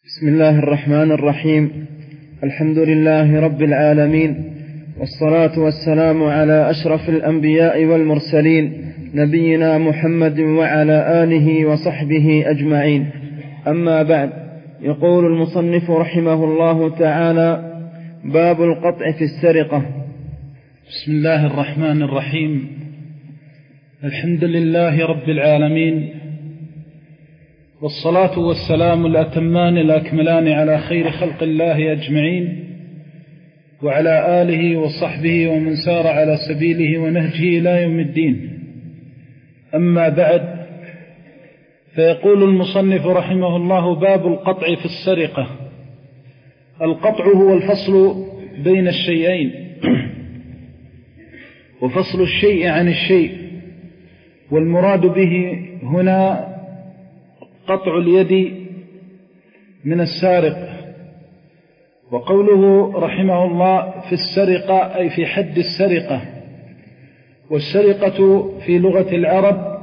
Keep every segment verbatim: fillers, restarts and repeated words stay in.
بسم الله الرحمن الرحيم. الحمد لله رب العالمين، والصلاة والسلام على أشرف الأنبياء والمرسلين، نبينا محمد وعلى آله وصحبه أجمعين. أما بعد، يقول المصنف رحمه الله تعالى: باب القطع في السرقة. بسم الله الرحمن الرحيم. الحمد لله رب العالمين، والصلاة والسلام الأتمان الأكملان على خير خلق الله أجمعين، وعلى آله وصحبه ومن سار على سبيله ونهجه إلى يوم الدين. أما بعد، فيقول المصنف رحمه الله: باب القطع في السرقة. القطع هو الفصل بين الشيئين، وفصل الشيء عن الشيء، والمراد به هنا قطع اليد من السارق. وقوله رحمه الله في السرقة أي في حد السرقة. والسرقة في لغة العرب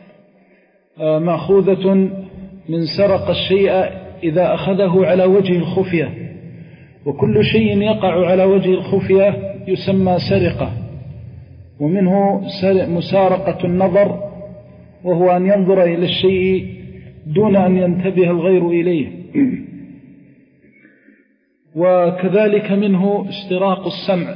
مأخوذة من سرق الشيء إذا أخذه على وجه الخفية، وكل شيء يقع على وجه الخفية يسمى سرقة. ومنه مسارقة النظر، وهو أن ينظر إلى الشيء دون أن ينتبه الغير إليه. وكذلك منه استراق السمع،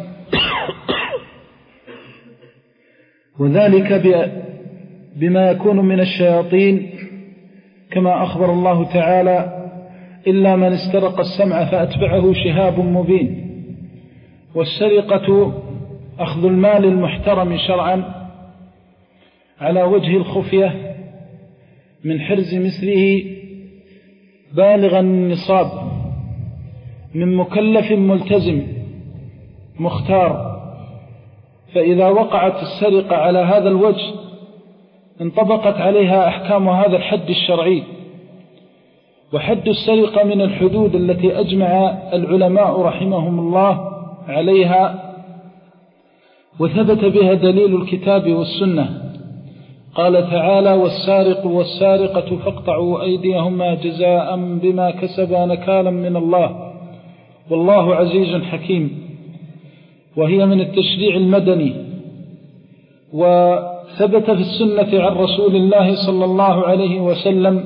وذلك بما يكون من الشياطين، كما أخبر الله تعالى: إلا من استرق السمع فأتبعه شهاب مبين. والسرقة أخذ المال المحترم شرعا على وجه الخفية من حرز مثله بالغ النصاب، من مكلف ملتزم مختار. فإذا وقعت السرقة على هذا الوجه انطبقت عليها أحكام هذا الحد الشرعي. وحد السرقة من الحدود التي أجمع العلماء رحمهم الله عليها، وثبت بها دليل الكتاب والسنة. قال تعالى: والسارق والسارقة فاقطعوا أيديهما جزاء بما كسبا نكالا من الله والله عزيز حكيم. وهي من التشريع المدني. وثبت في السنة عن رسول الله صلى الله عليه وسلم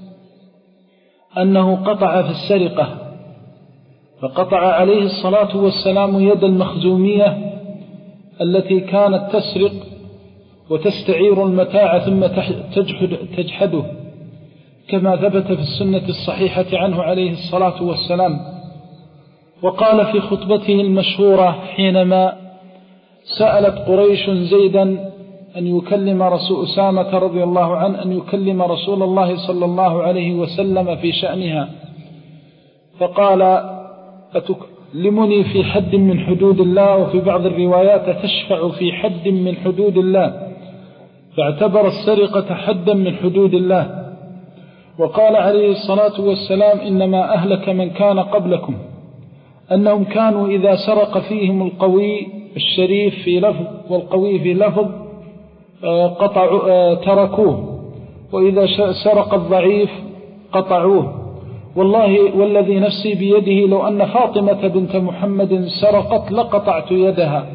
أنه قطع في السرقة، فقطع عليه الصلاة والسلام يد المخزومية التي كانت تسرق وتستعير المتاع ثم تجحد تجحده، كما ثبت في السنة الصحيحة عنه عليه الصلاة والسلام. وقال في خطبته المشهورة حينما سألت قريش زيدا أن يكلم رسول أسامة رضي الله عنه أن يكلم رسول الله صلى الله عليه وسلم في شأنها، فقال: أتكلمني في حد من حدود الله؟ وفي بعض الروايات: تشفع في حد من حدود الله. فاعتبر السرقة حدا من حدود الله. وقال عليه الصلاة والسلام: إنما أهلك من كان قبلكم أنهم كانوا إذا سرق فيهم القوي الشريف في لفظ والقوي في لفظ قطعوا تركوه، وإذا سرق الضعيف قطعوه. والله والذي نفسي بيده لو أن فاطمة بنت محمد سرقت لقطعت يدها.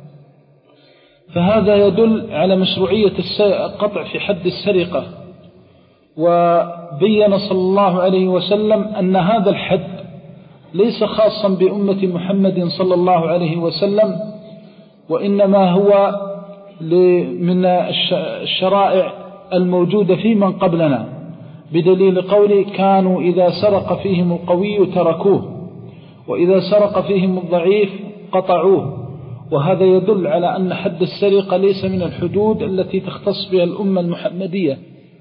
فهذا يدل على مشروعية القطع في حد السرقة. وبين صلى الله عليه وسلم أن هذا الحد ليس خاصا بأمة محمد صلى الله عليه وسلم، وإنما هو من الشرائع الموجودة في من قبلنا، بدليل قوله: كانوا إذا سرق فيهم القوي تركوه، وإذا سرق فيهم الضعيف قطعوه. وهذا يدل على أن حد السرقة ليس من الحدود التي تختص بها الأمة المحمدية.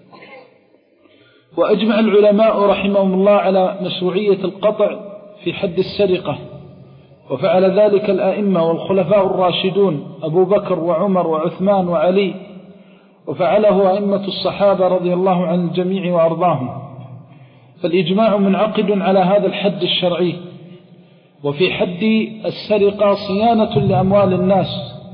وأجمع العلماء رحمهم الله على مشروعية القطع في حد السرقة، وفعل ذلك الأئمة والخلفاء الراشدون أبو بكر وعمر وعثمان وعلي، وفعله أئمة الصحابة رضي الله عن الجميع وأرضاهم. فالإجماع منعقد على هذا الحد الشرعي. وفي حد السرقة صيانة لأموال الناس،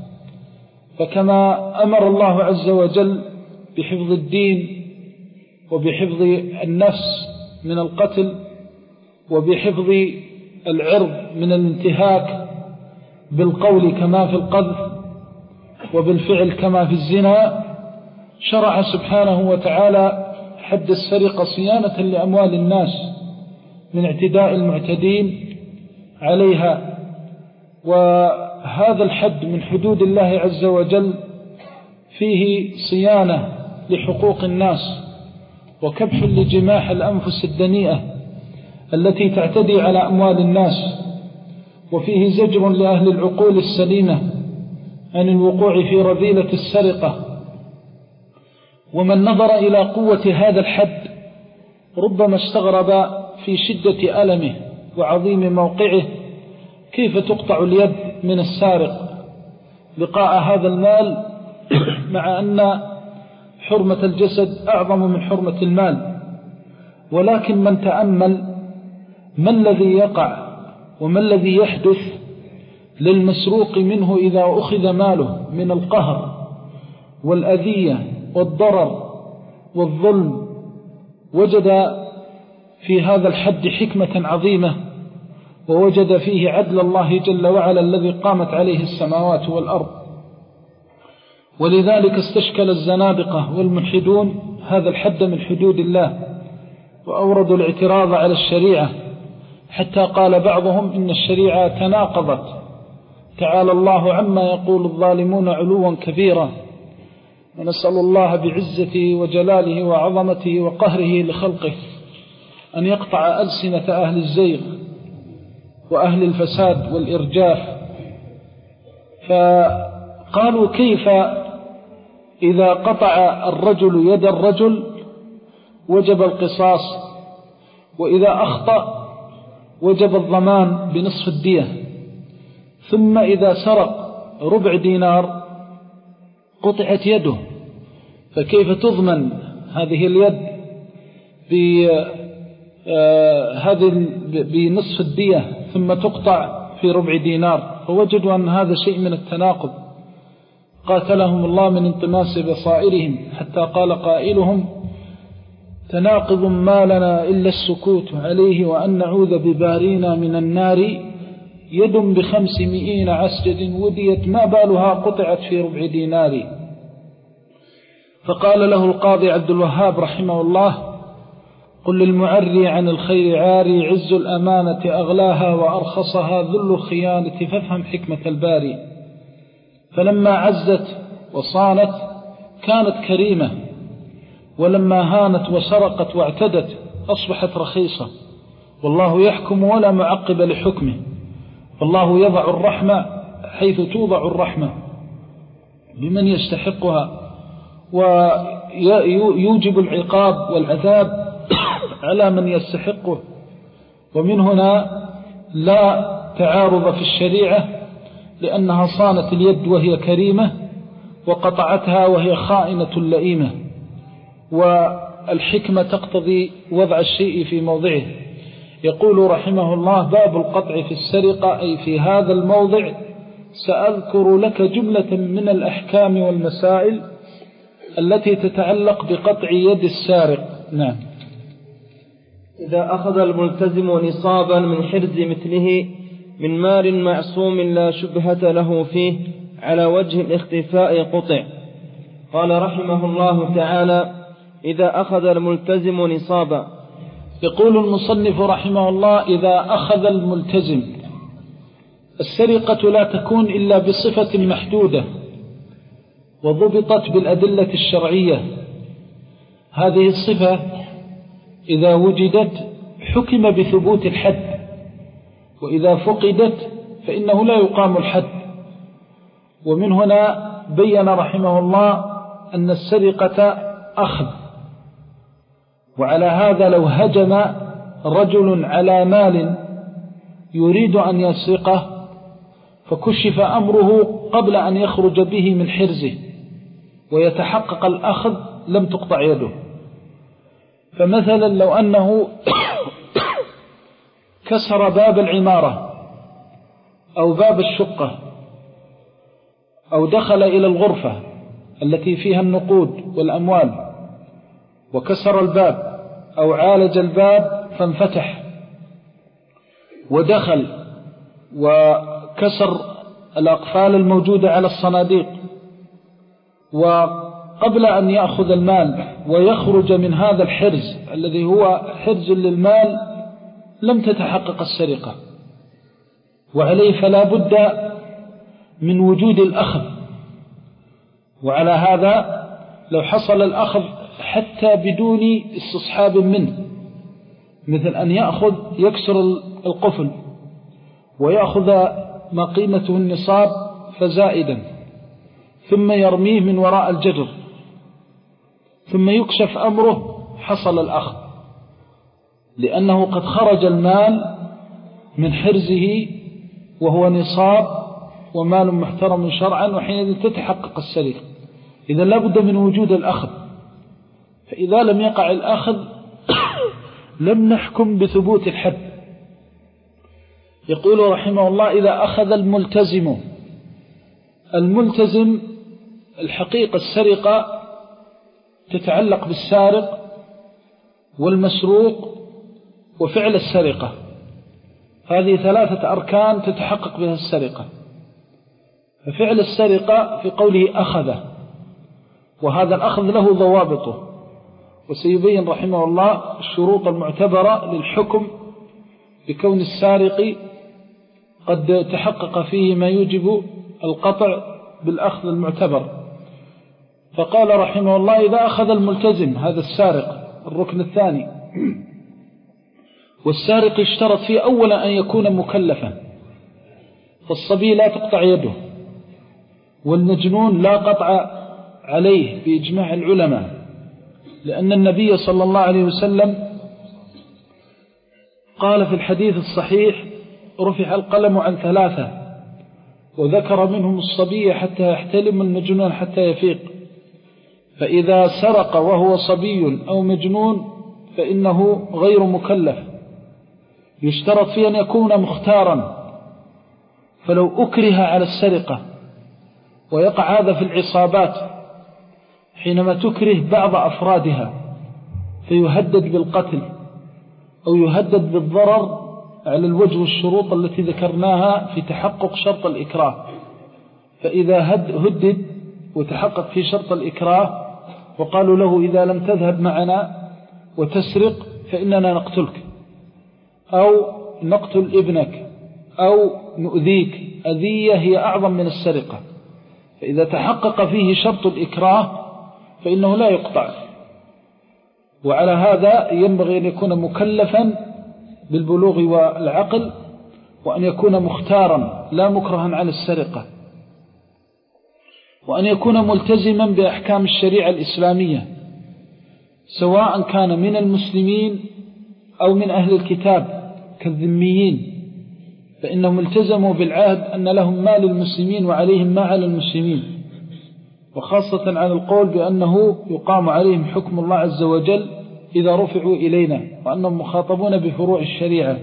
فكما أمر الله عز وجل بحفظ الدين وبحفظ النفس من القتل، وبحفظ العرض من الانتهاك بالقول كما في القذف وبالفعل كما في الزنا، شرع سبحانه وتعالى حد السرقة صيانة لأموال الناس من اعتداء المعتدين عليها. وهذا الحد من حدود الله عز وجل فيه صيانة لحقوق الناس وكبح لجماح الأنفس الدنيئة التي تعتدي على أموال الناس، وفيه زجر لأهل العقول السليمة عن الوقوع في رذيلة السرقة. ومن نظر إلى قوة هذا الحد ربما استغرب في شدة ألمه وعظيم موقعه كيف تقطع اليد من السارق لقاء هذا المال، مع أن حرمة الجسد أعظم من حرمة المال. ولكن من تأمل ما الذي يقع وما الذي يحدث للمسروق منه إذا أخذ ماله من القهر والأذية والضرر والظلم، وجد في هذا الحد حكمة عظيمة، ووجد فيه عدل الله جل وعلا الذي قامت عليه السماوات والأرض. ولذلك استشكل الزنادقة والملحدون هذا الحد من حدود الله وأوردوا الاعتراض على الشريعة، حتى قال بعضهم إن الشريعة تناقضت، تعالى الله عما يقول الظالمون علوا كبيرا. ونسأل الله بعزته وجلاله وعظمته وقهره لخلقه أن يقطع ألسنة أهل الزيغ وأهل الفساد والإرجاف. فقالوا كيف إذا قطع الرجل يد الرجل وجب القصاص، وإذا أخطأ وجب الضمان بنصف الدية، ثم إذا سرق ربع دينار قطعت يده، فكيف تضمن هذه اليد بنصف الدية ثم تقطع في ربع دينار؟ فوجدوا أن هذا شيء من التناقض، قاتلهم الله من انطماس بصائرهم، حتى قال قائلهم تناقض ما لنا إلا السكوت عليه وأن نعوذ ببارينا من النار، يد بخمسمائين عسجد وديت ما بالها قطعت في ربع دينار. فقال له القاضي عبد الوهاب رحمه الله قل للمعري عن الخير عاري، عز الأمانة أغلاها وأرخصها ذل الخيانة، فافهم حكمة الباري. فلما عزت وصانت كانت كريمة، ولما هانت وسرقت واعتدت أصبحت رخيصة. والله يحكم ولا معقب لحكمه، فالله يضع الرحمة حيث توضع الرحمة بمن يستحقها، ويوجب العقاب والعذاب على من يستحقه. ومن هنا لا تعارض في الشريعة، لأنها صانت اليد وهي كريمة وقطعتها وهي خائنة لئيمة، والحكمة تقتضي وضع الشيء في موضعه. يقول رحمه الله باب القطع في السرقة، أي في هذا الموضع سأذكر لك جملة من الأحكام والمسائل التي تتعلق بقطع يد السارق. نعم. إذا أخذ الملتزم نصابا من حرز مثله من مال معصوم لا شبهة له فيه على وجه الاختفاء قطع. قال رحمه الله تعالى إذا أخذ الملتزم نصابا. يقول المصنف رحمه الله إذا أخذ الملتزم، السرقة لا تكون إلا بصفة محدودة وضبطت بالأدلة الشرعية. هذه الصفة إذا وجدت حكم بثبوت الحد، وإذا فقدت فإنه لا يقام الحد. ومن هنا بين رحمه الله أن السرقة أخذ، وعلى هذا لو هجم رجل على مال يريد أن يسرقه فكشف أمره قبل أن يخرج به من حرزه ويتحقق الأخذ لم تقطع يده. فمثلا لو أنه كسر باب العمارة أو باب الشقة أو دخل إلى الغرفة التي فيها النقود والأموال وكسر الباب أو عالج الباب فانفتح ودخل وكسر الأقفال الموجودة على الصناديق، وقبل أن يأخذ المال ويخرج من هذا الحرز الذي هو حرز للمال لم تتحقق السرقة، وعليه فلا بد من وجود الأخذ. وعلى هذا لو حصل الأخذ حتى بدون استصحاب منه، مثل أن يأخذ يكسر القفل ويأخذ ما قيمته النصاب فزائدا ثم يرميه من وراء الجدر ثم يكشف أمره، حصل الأخذ، لأنه قد خرج المال من حرزه وهو نصاب ومال محترم شرعا، وحينئذ تتحقق السرقة. إذا لابد من وجود الأخذ، فإذا لم يقع الأخذ لم نحكم بثبوت الحد. يقول رحمه الله: إذا أخذ الملتزم. الملتزم الحقيقة السرقة تتعلق بالسارق والمسروق وفعل السرقة، هذه ثلاثة أركان تتحقق بها السرقة. ففعل السرقة في قوله أخذ، وهذا الأخذ له ضوابطه، وسيبين رحمه الله الشروط المعتبرة للحكم بكون السارق قد تحقق فيه ما يوجب القطع بالأخذ المعتبر. فقال رحمه الله: إذا أخذ الملتزم، هذا السارق الركن الثاني، والسارق اشترط فيه أولا أن يكون مكلفا، فالصبي لا تقطع يده، والمجنون لا قطع عليه بإجماع العلماء، لأن النبي صلى الله عليه وسلم قال في الحديث الصحيح: رفع القلم عن ثلاثة، وذكر منهم الصبي حتى يحتلم، المجنون حتى يفيق. فإذا سرق وهو صبي أو مجنون فإنه غير مكلف، يشترط فيه أن يكون مختارا. فلو أكره على السرقة، ويقع هذا في العصابات حينما تكره بعض أفرادها فيهدد بالقتل أو يهدد بالضرر على الوجه والشروط التي ذكرناها في تحقق شرط الإكراه. فإذا هدد وتحقق في شرط الإكراه وقالوا له: إذا لم تذهب معنا وتسرق فإننا نقتلك، أو نقتل ابنك، أو نؤذيك، أذية هي أعظم من السرقة. فإذا تحقق فيه شرط الإكراه فإنه لا يقطع. وعلى هذا ينبغي أن يكون مكلفا بالبلوغ والعقل، وأن يكون مختارا لا مكرها عن السرقة، وأن يكون ملتزما بأحكام الشريعة الإسلامية، سواء كان من المسلمين أو من أهل الكتاب كالذميين، فإنهم التزموا بالعهد أن لهم ما للمسلمين وعليهم ما على المسلمين، وخاصة على القول بأنه يقام عليهم حكم الله عز وجل إذا رفعوا إلينا، وأنهم مخاطبون بفروع الشريعة.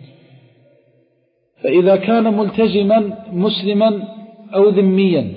فإذا كان ملتزما مسلما أو ذميا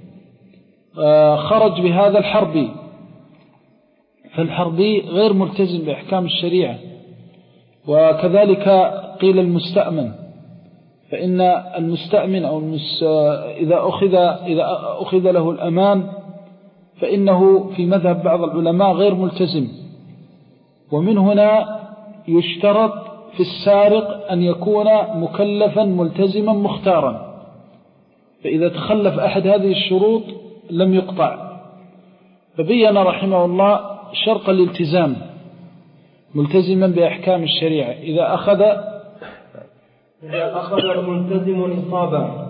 خرج بهذا الحربي، فالحربي غير ملتزم بأحكام الشريعة. وكذلك قيل المستأمن، فإن المستأمن أو المس... إذا أخذ إذا أخذ له الأمان فإنه في مذهب بعض العلماء غير ملتزم. ومن هنا يشترط في السارق أن يكون مكلفا ملتزما مختارا، فإذا تخلف أحد هذه الشروط لم يقطع. فبين رحمه الله شرط الالتزام ملتزما بأحكام الشريعة. إذا أخذ إذا أخذ الملتزم نصابا،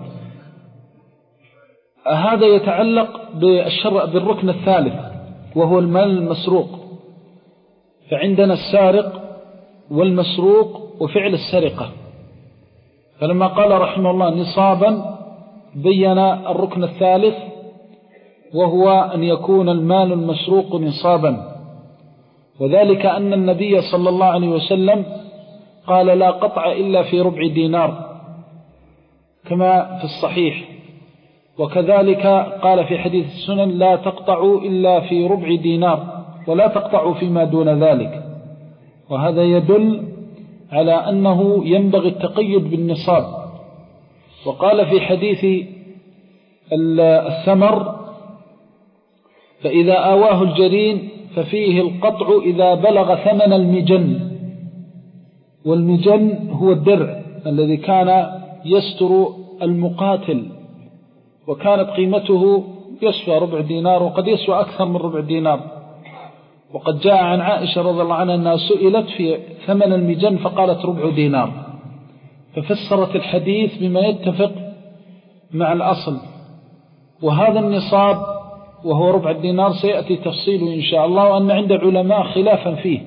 هذا يتعلق بالشرع بالركن الثالث وهو المال المسروق. فعندنا السارق والمسروق وفعل السرقة. فلما قال رحمه الله نصابا بين الركن الثالث وهو أن يكون المال المسروق نصابا، وذلك أن النبي صلى الله عليه وسلم قال: لا قطع إلا في ربع دينار، كما في الصحيح. وكذلك قال في حديث السنن: لا تقطعوا إلا في ربع دينار، ولا تقطعوا فيما دون ذلك. وهذا يدل على أنه ينبغي التقيد بالنصاب، وقال في حديث الثمر: فإذا آواه الجرين ففيه القطع إذا بلغ ثمن المجن. والمجن هو الدرع الذي كان يستر المقاتل، وكانت قيمته يسوى ربع دينار، وقد يسوى أكثر من ربع دينار. وقد جاء عن عائشة رضي الله عنها أنها سئلت في ثمن المجن فقالت ربع دينار، ففسرت الحديث بما يتفق مع الأصل. وهذا النصاب وهو ربع الدينار سيأتي تفصيله إن شاء الله، وأن عند العلماء خلافا فيه،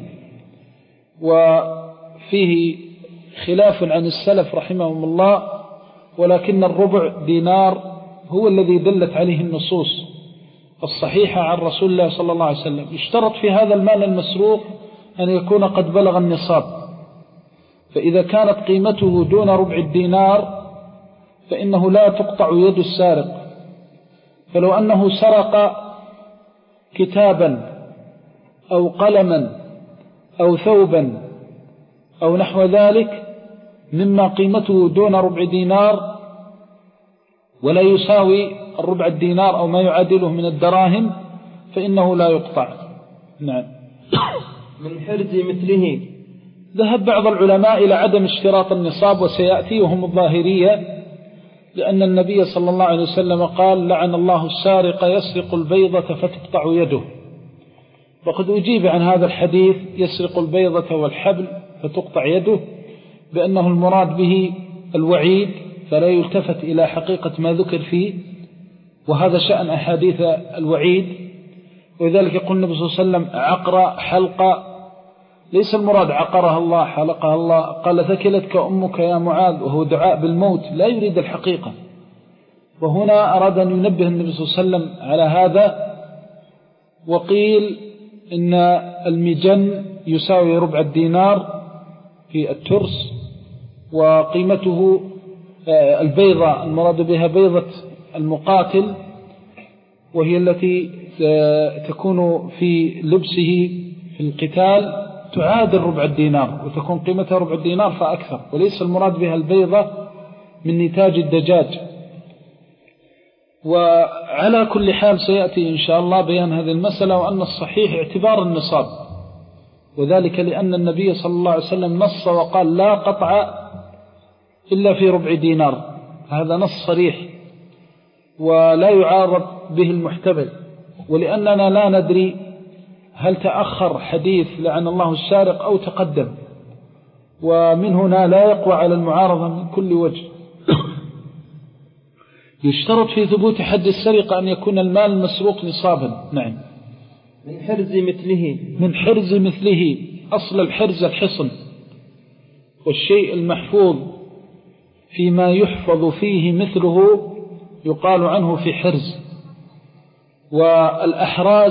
وفيه خلاف عن السلف رحمهم الله، ولكن الربع دينار هو الذي دلت عليه النصوص الصحيحة عن رسول الله صلى الله عليه وسلم. يشترط في هذا المال المسروق أن يكون قد بلغ النصاب، فإذا كانت قيمته دون ربع الدينار فإنه لا تقطع يد السارق. فلو أنه سرق كتابا أو قلما أو ثوبا أو نحو ذلك مما قيمته دون ربع دينار ولا يساوي الربع الدينار أو ما يعادله من الدراهم فإنه لا يقطع. نعم. من حرز مثله. ذهب بعض العلماء إلى عدم اشتراط النصاب، وسيأتي وهم الظاهرية، لأن النبي صلى الله عليه وسلم قال: لعن الله السارق يسرق البيضة فتقطع يده. وقد أجيب عن هذا الحديث يسرق البيضة والحبل فتقطع يده بأنه المراد به الوعيد، فلا يلتفت إلى حقيقة ما ذكر فيه، وهذا شأن أحاديث الوعيد. ولذلك يقول النبي صلى الله عليه وسلم: عقر حلقة، ليس المراد عقرها الله حلقها الله، قال: ثكلتك أمك يا معاذ، وهو دعاء بالموت لا يريد الحقيقة. وهنا أراد أن ينبه النبي صلى الله عليه وسلم على هذا. وقيل إن المجن يساوي ربع الدينار في الترس، وقيمته البيضة المراد بها بيضة المقاتل، وهي التي تكون في لبسه في القتال، تعادل ربع الدينار، وتكون قيمتها ربع الدينار فأكثر، وليس المراد بها البيضة من نتاج الدجاج. وعلى كل حال سيأتي إن شاء الله بيان هذه المسألة، وأن الصحيح اعتبار النصاب، وذلك لأن النبي صلى الله عليه وسلم نص وقال: لا قطع إلا في ربع دينار. هذا نص صريح ولا يعارض به المحتمل. ولأننا لا ندري هل تأخر حديث لعن الله السارق أو تقدم، ومن هنا لا يقوى على المعارضة من كل وجه. يشترط في ثبوت حد السرقة أن يكون المال المسروق نصابا. نعم. من حرز مثله. من حرز مثله. أصل الحرز الحصن، والشيء المحفوظ فيما يحفظ فيه مثله يقال عنه في حرز. والأحراز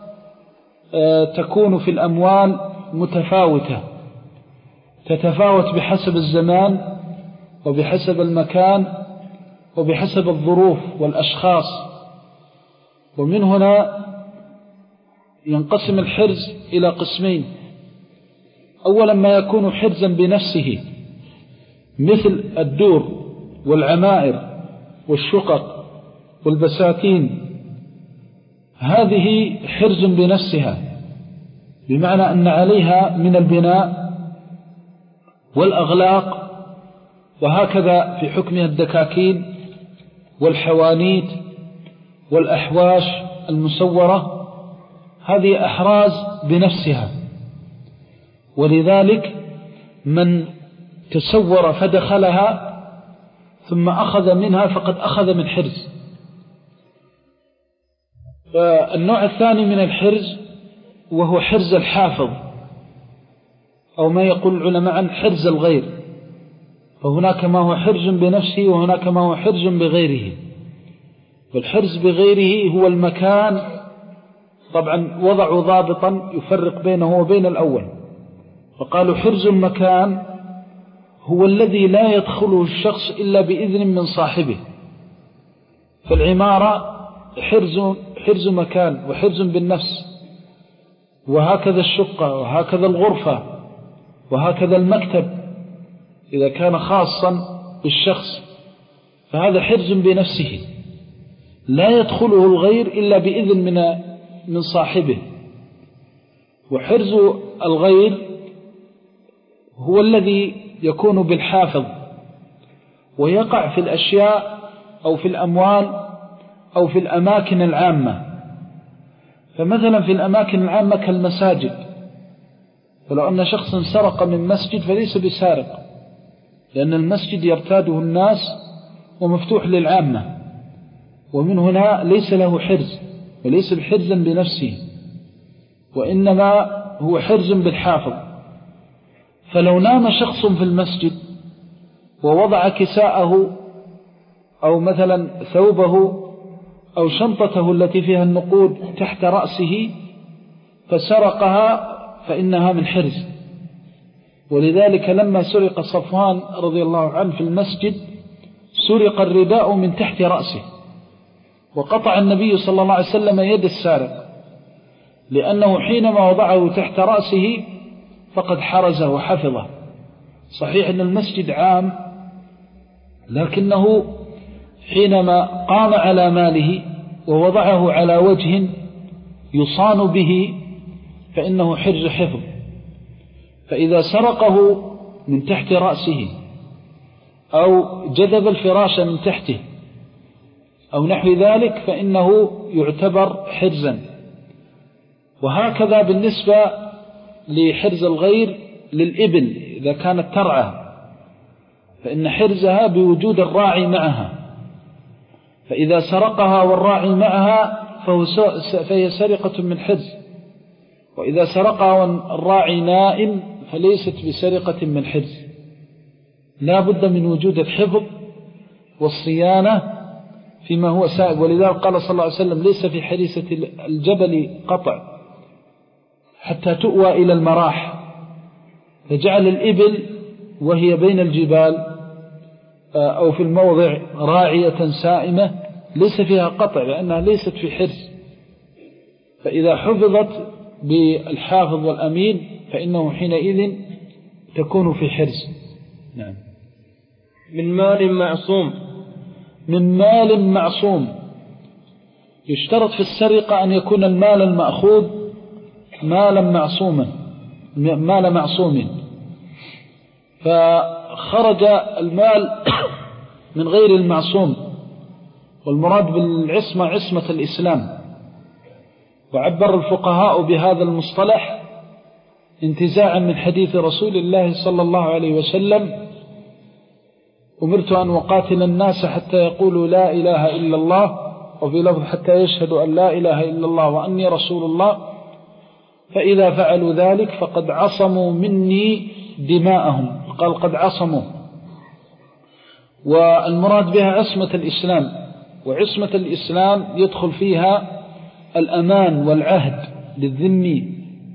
تكون في الأموال متفاوتة، تتفاوت بحسب الزمان وبحسب المكان وبحسب الظروف والأشخاص. ومن هنا ينقسم الحرز إلى قسمين: أولا ما يكون حرزا بنفسه مثل الدور والعمائر والشقق والبساتين، هذه حرز بنفسها، بمعنى أن عليها من البناء والأغلاق، وهكذا في حكمها الدكاكين والحوانيت والأحواش المسورة، هذه أحراز بنفسها. ولذلك من تسور فدخلها ثم أخذ منها فقد أخذ من حرز. النوع الثاني من الحرز وهو حرز الحافظ، أو ما يقول العلماء عن حرز الغير. فهناك ما هو حرز بنفسه وهناك ما هو حرز بغيره. والحرز بغيره هو المكان، طبعا وضعوا ضابطا يفرق بينه وبين الأول، فقالوا حرز المكان هو الذي لا يدخله الشخص إلا بإذن من صاحبه. فالعمارة حرز, حرز مكان وحرز بالنفس، وهكذا الشقة وهكذا الغرفة وهكذا المكتب إذا كان خاصا بالشخص فهذا حرز بنفسه لا يدخله الغير إلا بإذن من من صاحبه. وحرز الغير هو الذي يكون بالحافظ ويقع في الأشياء أو في الأموال أو في الأماكن العامة. فمثلا في الأماكن العامة كالمساجد، فلو أن شخص سرق من مسجد فليس بسارق، لأن المسجد يرتاده الناس ومفتوح للعامة، ومن هنا ليس له حرز وليس بحرزا بنفسه، وإنما هو حرز بالحافظ. فلو نام شخص في المسجد ووضع كساءه أو مثلا ثوبه أو شنطته التي فيها النقود تحت رأسه فسرقها فإنها من حرز. ولذلك لما سرق صفوان رضي الله عنه في المسجد سرق الرداء من تحت رأسه، وقطع النبي صلى الله عليه وسلم يد السارق، لأنه حينما وضعه تحت رأسه فقد حرزه وحفظه. صحيح أن المسجد عام، لكنه حينما قام على ماله ووضعه على وجه يصان به فإنه حرز حفظ. فإذا سرقه من تحت رأسه أو جذب الفراش من تحته أو نحو ذلك فإنه يعتبر حرزا. وهكذا بالنسبة لحرز الغير للإبل إذا كانت ترعى، فإن حرزها بوجود الراعي معها، فإذا سرقها والراعي معها فهي سرقة من حرز، وإذا سرقها والراعي نائم فليست بسرقة من حرز. لا بد من وجود الحفظ والصيانة فيما هو سائق. ولذلك قال صلى الله عليه وسلم ليس في حريسة الجبل قطع حتى تؤوى إلى المراح، فجعل الإبل وهي بين الجبال أو في الموضع راعية سائمة ليس فيها قطع لأنها ليست في حرز. فإذا حفظت بالحافظ والأمين فإنه حينئذ تكون في حرز. نعم. من مال معصوم. من مال معصوم. يشترط في السرقة أن يكون المال المأخوذ مالا معصوما، مال معصوم. فخرج المال من غير المعصوم، والمراد بالعصمة عصمة الإسلام. وعبر الفقهاء بهذا المصطلح انتزاعا من حديث رسول الله صلى الله عليه وسلم: أمرت أن أقاتل الناس حتى يقولوا لا إله إلا الله، وفي لفظ حتى يشهدوا أن لا إله إلا الله وأني رسول الله، فإذا فعلوا ذلك فقد عصموا مني دماءهم. قال قد عصموا. والمراد بها عصمة الإسلام، وعصمة الإسلام يدخل فيها الأمان والعهد للذمي.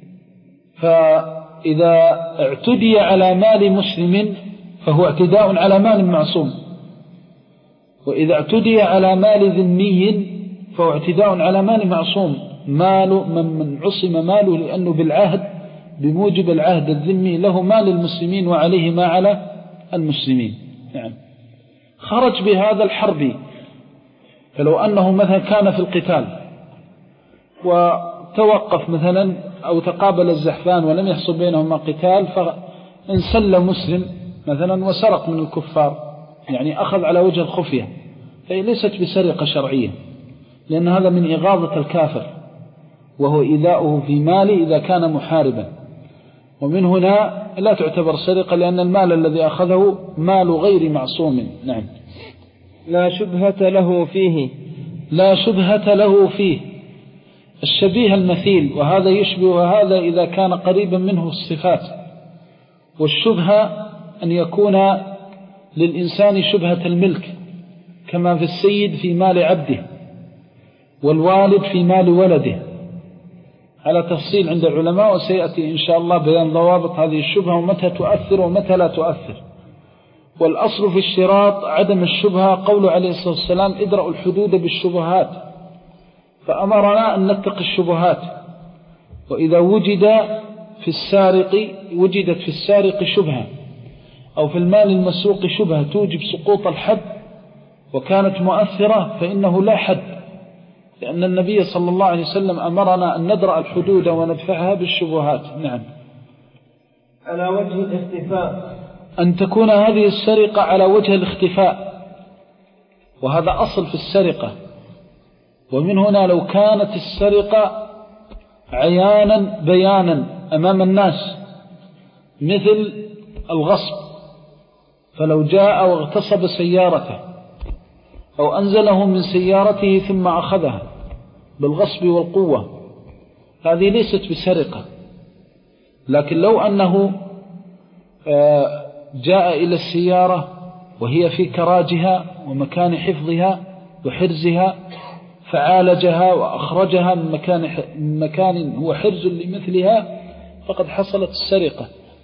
فإذا اعتدي على مال مسلم فهو اعتداء على مال معصوم، وإذا اعتدي على مال ذمي فهو اعتداء على مال معصوم. مال من عصم ماله لأنه بالعهد بموجب العهد الذمي له مال المسلمين وعليه ما على المسلمين. يعني خرج بهذا الحربي. فلو أنه مثلا كان في القتال وتوقف مثلا أو تقابل الزحفان ولم يحصل بينهما قتال، فانسل مسلم مثلا وسرق من الكفار، يعني أخذ على وجه الخفية، فهي ليست بسرقة شرعية، لأن هذا من إغاظة الكافر، وهو إيذاؤه في ماله إذا كان محاربا. ومن هنا لا تعتبر سرقة، لأن المال الذي أخذه مال غير معصوم. نعم. لا شبهة له فيه. لا شبهة له فيه، الشبيه المثيل، وهذا يشبه هذا إذا كان قريبا منه الصفات. والشبهة أن يكون للإنسان شبهة الملك، كما في السيد في مال عبده، والوالد في مال ولده، على تفصيل عند العلماء، وسيأتي إن شاء الله بيان ضوابط هذه الشبهة ومتى تؤثر ومتى لا تؤثر. والأصل في الشراط عدم الشبهة، قول عليه الصلاة والسلام: ادرأوا الحدود بالشبهات، فأمرنا أن نتقي الشبهات. وإذا وجد في السارق وجدت في السارق شبهة أو في المال المسروق شبهة توجب سقوط الحد وكانت مؤثرة فإنه لا حد، لأن النبي صلى الله عليه وسلم أمرنا أن ندرأ الحدود وندفعها بالشبهات. نعم. على وجه الاختفاء، أن تكون هذه السرقة على وجه الاختفاء، وهذا أصل في السرقة. ومن هنا لو كانت السرقة عيانا بيانا أمام الناس مثل الغصب، فلو جاء واغتصب سيارته أو أنزله من سيارته ثم أخذها بالغصب والقوة، هذه ليست بسرقة. لكن لو أنه جاء إلى السيارة وهي في كراجها ومكان حفظها وحرزها فعالجها وأخرجها من مكان, من مكان هو حرز لمثلها فقد حصلت السرقة.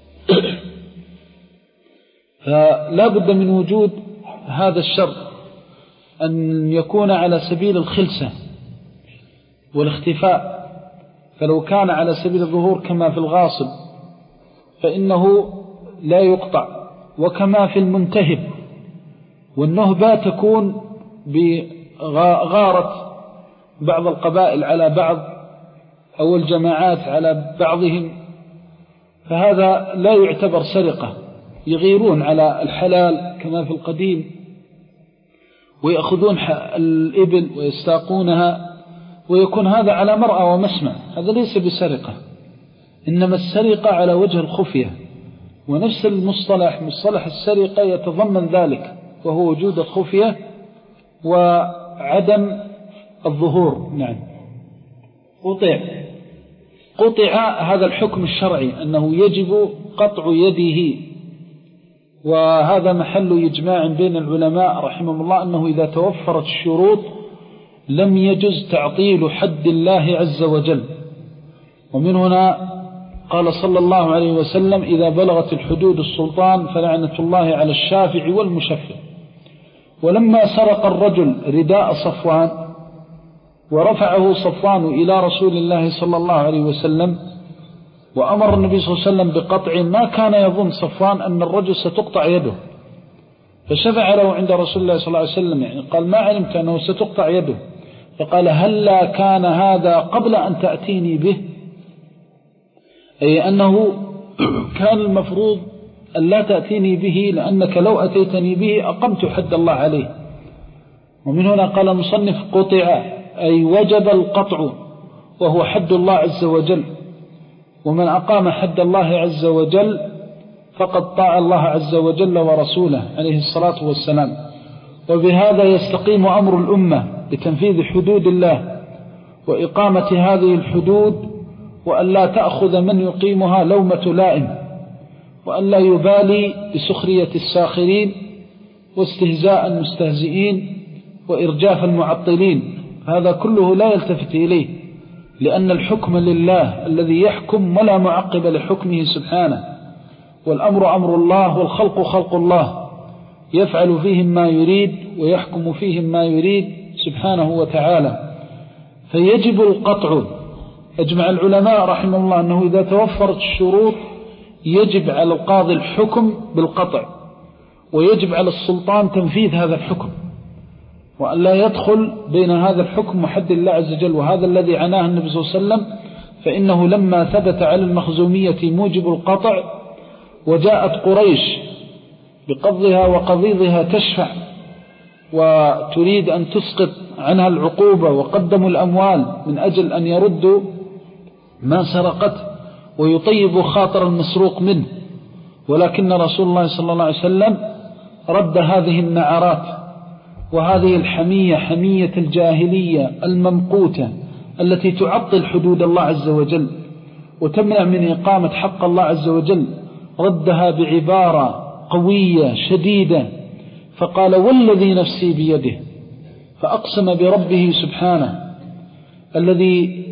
فلا بد من وجود هذا الشرط، أن يكون على سبيل الخلسة والاختفاء. فلو كان على سبيل الظهور كما في الغاصب فإنه لا يقطع، وكما في المنتهب. والنهبة تكون بغارة بعض القبائل على بعض أو الجماعات على بعضهم، فهذا لا يعتبر سرقة. يغيرون على الحلال كما في القديم ويأخذون الإبل ويستاقونها، ويكون هذا على مرأى ومسمع، هذا ليس بسرقة. إنما السرقة على وجه الخفية، ونفس المصطلح مصطلح السرقة يتضمن ذلك، وهو وجود الخفية وعدم الظهور. نعم. قطع قطع هذا الحكم الشرعي أنه يجب قطع يده، وهذا محل إجماع بين العلماء رحمهم الله أنه إذا توفرت الشروط لم يجز تعطيل حد الله عز وجل. ومن هنا قال صلى الله عليه وسلم: إذا بلغت الحدود السلطان فلعنة الله على الشافع والمشفع. ولما سرق الرجل رداء صفوان ورفعه صفوان إلى رسول الله صلى الله عليه وسلم وأمر النبي صلى الله عليه وسلم بقطع، ما كان يظن صفوان أن الرجل ستقطع يده، فشفع له عند رسول الله صلى الله عليه وسلم، يعني قال: ما علمت أنه ستقطع يده؟ فقال: هلا كان هذا قبل أن تأتيني به، أي أنه كان المفروض أن لا تأتيني به، لأنك لو أتيتني به أقمت حد الله عليه. ومن هنا قال المصنف: قطع أي وجب القطع، وهو حد الله عز وجل، ومن أقام حد الله عز وجل فقد طاع الله عز وجل ورسوله عليه الصلاة والسلام. وبهذا يستقيم أمر الأمة بتنفيذ حدود الله وإقامة هذه الحدود، وأن لا تأخذ من يقيمها لومة لائم، وأن لا يبالي بسخرية الساخرين واستهزاء المستهزئين وإرجاف المعطلين. هذا كله لا يلتفت إليه، لأن الحكم لله الذي يحكم ولا معقب لحكمه سبحانه، والأمر أمر الله والخلق خلق الله، يفعل فيهم ما يريد ويحكم فيهم ما يريد سبحانه وتعالى. فيجب القطع. أجمع العلماء رحمه الله أنه إذا توفرت الشروط يجب على القاضي الحكم بالقطع، ويجب على السلطان تنفيذ هذا الحكم، وأن لا يدخل بين هذا الحكم وحد الله عز وجل. وهذا الذي عناه النبي صلى الله عليه وسلم، فإنه لما ثبت على المخزومية موجب القطع وجاءت قريش بقبضها وقضيضها تشفع وتريد أن تسقط عنها العقوبة، وقدموا الأموال من أجل أن يردوا ما سرقته ويطيبوا خاطر المسروق منه، ولكن رسول الله صلى الله عليه وسلم رد هذه النعرات وهذه الحمية، حمية الجاهلية الممقوتة التي تعطل حدود الله عز وجل وتمنع من إقامة حق الله عز وجل، ردها بعبارة قوية شديدة، فقال: والذي نفسي بيده، فأقسم بربه سبحانه الذي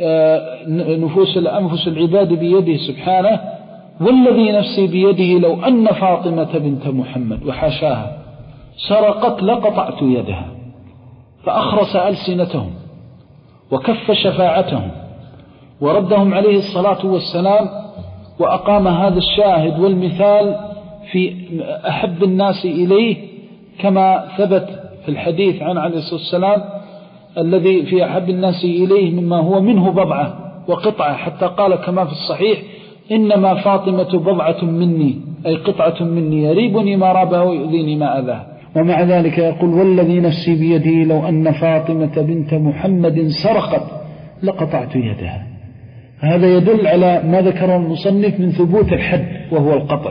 نفوس الأنفس العباد بيده سبحانه: والذي نفسي بيده لو أن فاطمة بنت محمد وحاشاها سرقت لقطعت يدها. فأخرس ألسنتهم وكف شفاعتهم وردهم عليه الصلاة والسلام وأقام هذا الشاهد والمثال في أحب الناس إليه كما ثبت في الحديث عن عليه الصلاة والسلام الذي في أحب الناس إليه مما هو منه بضعة وقطعة، حتى قال كما في الصحيح إنما فاطمة بضعة مني، أي قطعة مني يريبني ما رابها ويؤذيني ما أذاه. ومع ذلك يقول والذي نفسي بيده لو أن فاطمة بنت محمد سرقت لقطعت يدها. هذا يدل على ما ذكره المصنف من ثبوت الحد وهو القطع.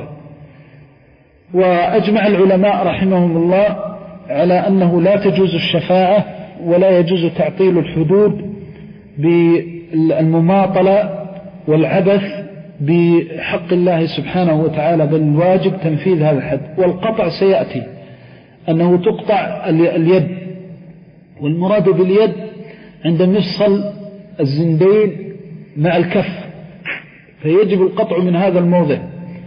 وأجمع العلماء رحمهم الله على أنه لا تجوز الشفاعة ولا يجوز تعطيل الحدود بالمماطلة والعبث بحق الله سبحانه وتعالى، بل الواجب تنفيذ هذا الحد. والقطع سيأتي أنه تقطع اليد، والمراد باليد عند مفصل الزندين مع الكف، فيجب القطع من هذا الموضع.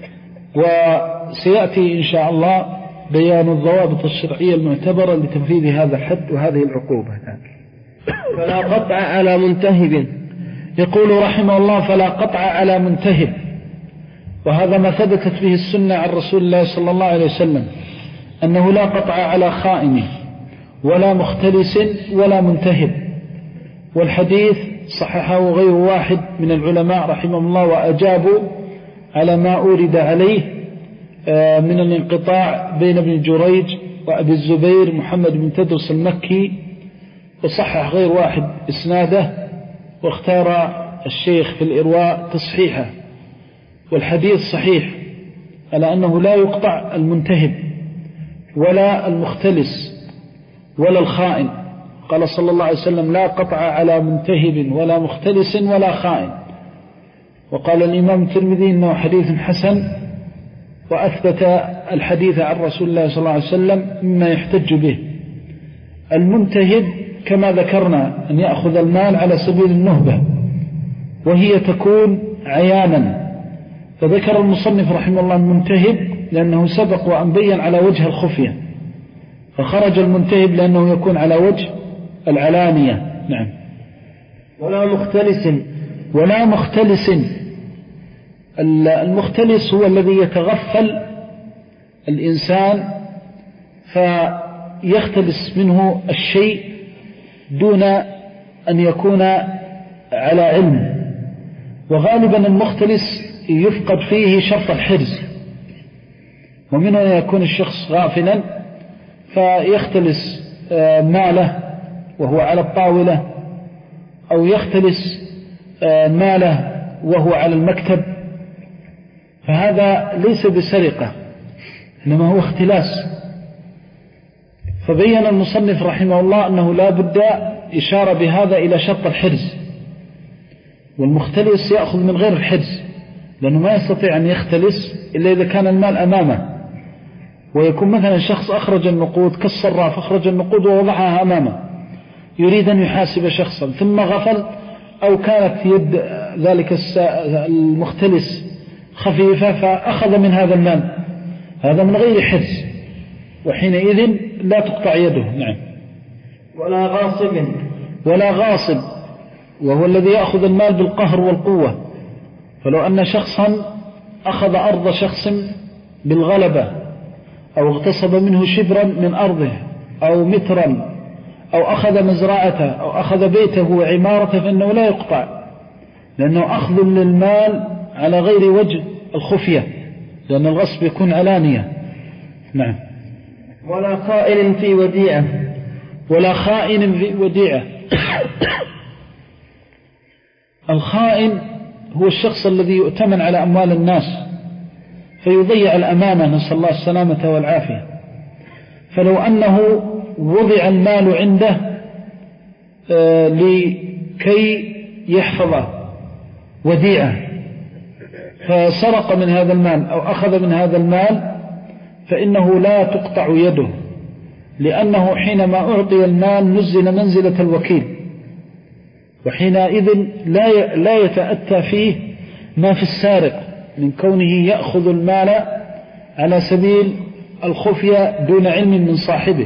وسيأتي إن شاء الله بيان الضوابط الشرعية المعتبرة لتنفيذ هذا الحد وهذه العقوبة. فلا قطع على منتهب. يقول رحمه الله فلا قطع على منتهب، وهذا ما ثبتت به السنة عن رسول الله صلى الله عليه وسلم أنه لا قطع على خائن ولا مختلس ولا منتهب. والحديث صححه غير واحد من العلماء رحمه الله وأجابوا على ما أورد عليه من الانقطاع بين ابن جريج وأبي الزبير محمد بن تدرس المكي، وصحح غير واحد إسناده، واختار الشيخ في الإرواء تصحيحه. والحديث صحيح على أنه لا يقطع المنتهب ولا المختلس ولا الخائن. قال صلى الله عليه وسلم لا قطع على منتهب ولا مختلس ولا خائن. وقال الإمام الترمذي إنه حديث حسن، وأثبت الحديث عن رسول الله صلى الله عليه وسلم مما يحتج به. المنتهب كما ذكرنا أن يأخذ المال على سبيل النهبة، وهي تكون عيانا. فذكر المصنف رحمه الله المنتهب لأنه سبق وأن بين على وجه الخفية، فخرج المنتهب لأنه يكون على وجه العلانية. نعم. ولا مختلس. ولا مختلس. المختلس هو الذي يتغفل الإنسان فيختلس منه الشيء دون أن يكون على علم. وغالبا المختلس يفقد فيه شرط الحرز، ومن هنا يكون الشخص غافلا فيختلس ماله وهو على الطاولة، أو يختلس ماله وهو على المكتب، فهذا ليس بسرقة إنما هو اختلاس. فبين المصنف رحمه الله أنه لا بد إشارة بهذا إلى شرط الحرز. والمختلس يأخذ من غير الحرز، لأنه ما يستطيع أن يختلس إلا إذا كان المال أمامه، ويكون مثلا شخص أخرج النقود كالصراف أخرج النقود ووضعها أمامه، يريد أن يحاسب شخصا ثم غفل، أو كانت يد ذلك المختلس خفيفة فأخذ من هذا المال، هذا من غير حرز، وحينئذ لا تقطع يده. نعم. ولا غاصب. ولا غاصب وهو الذي يأخذ المال بالقهر والقوة. فلو أن شخصا أخذ أرض شخص بالغلبة، أو اغتصب منه شبرا من أرضه أو مترا، أو أخذ مزرعته أو أخذ بيته وعمارته، فإنه لا يقطع، لأنه أخذ للمال على غير وجه الخفية، لأن الغصب يكون علانية. نعم. ولا خائن في وديعة. ولا خائن في وديعة. الخائن هو الشخص الذي يؤتمن على أموال الناس فيضيع الأمانة، نسأل الله السلامة والعافية. فلو أنه وضع المال عنده لكي يحفظه وديعة، فسرق من هذا المال أو أخذ من هذا المال، فإنه لا تقطع يده، لأنه حينما أعطي المال نزل منزلة الوكيل، وحينئذ لا لا يتأتى فيه ما في السارق من كونه يأخذ المال على سبيل الخفية دون علم من صاحبه.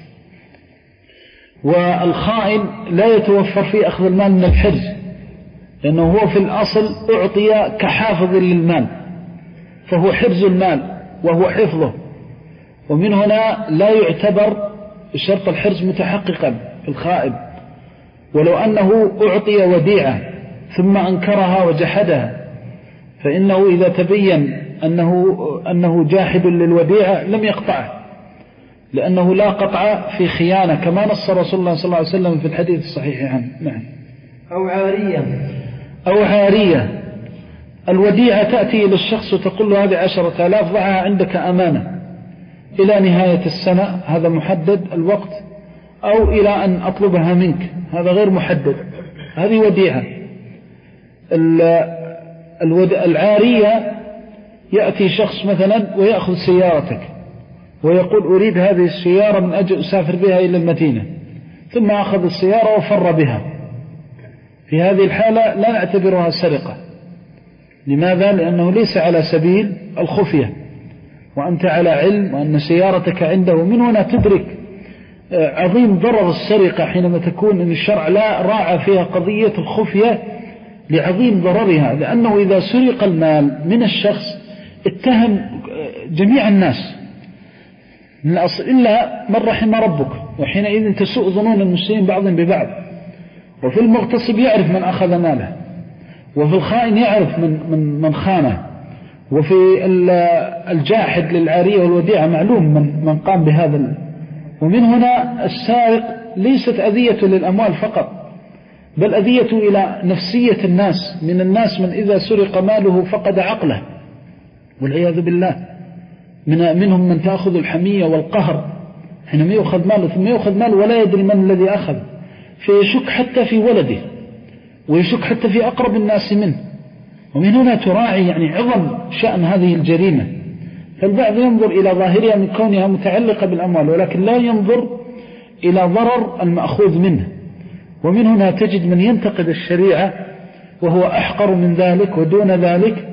والخائن لا يتوفر فيه أخذ المال من الحرز، لأنه هو في الأصل أعطي كحافظ للمال، فهو حفظ المال وهو حفظه، ومن هنا لا يعتبر شرط الحرز متحققا في الخائب. ولو أنه أعطي وديعة ثم أنكرها وجحدها، فإنه إذا تبين أنه, أنه جاحد للوديعة لم يقطعه، لأنه لا قطع في خيانة كما نص رسول الله صلى الله عليه وسلم في الحديث الصحيح عنه. نعم. أو عارية أو عارية، الوديعة تأتي إلى الشخص وتقول له هذه عشرة آلاف ضعها عندك أمانة إلى نهاية السنة، هذا محدد الوقت، أو إلى أن أطلبها منك، هذا غير محدد، هذه وديعة. العارية يأتي شخص مثلا ويأخذ سيارتك ويقول أريد هذه السيارة من أجل أسافر بها إلى المدينة، ثم أخذ السيارة وفر بها. في هذه الحالة لا نعتبرها سرقة. لماذا؟ لأنه ليس على سبيل الخفية، وأنت على علم وأن سيارتك عنده. من هنا تدرك عظيم ضرر السرقة حينما تكون إن الشرع لا راعى فيها قضية الخفية لعظيم ضررها، لأنه إذا سرق المال من الشخص اتهم جميع الناس من الأصل إلا من رحم ربك، وحينئذ تسوء ظنون المسلمين بعضهم ببعض. وفي المغتصب يعرف من أخذ ماله، وفي الخائن يعرف من, من, من خانه، وفي الجاحد للعارية والوديعة معلوم من, من قام بهذا. ومن هنا السارق ليست أذية للأموال فقط، بل أذية إلى نفسية الناس. من الناس من إذا سرق ماله فقد عقله والعياذ بالله، من منهم من تأخذ الحمية والقهر حينما يأخذ ماله، ثم يأخذ ماله ولا يدري من الذي أخذ، فيشك حتى في ولده ويشك حتى في أقرب الناس منه. ومن هنا تراعي يعني عظم شأن هذه الجريمة. فالبعض ينظر إلى ظاهرها من كونها متعلقة بالأموال، ولكن لا ينظر إلى ضرر المأخوذ منه. ومن هنا تجد من ينتقد الشريعة وهو أحقر من ذلك ودون ذلك،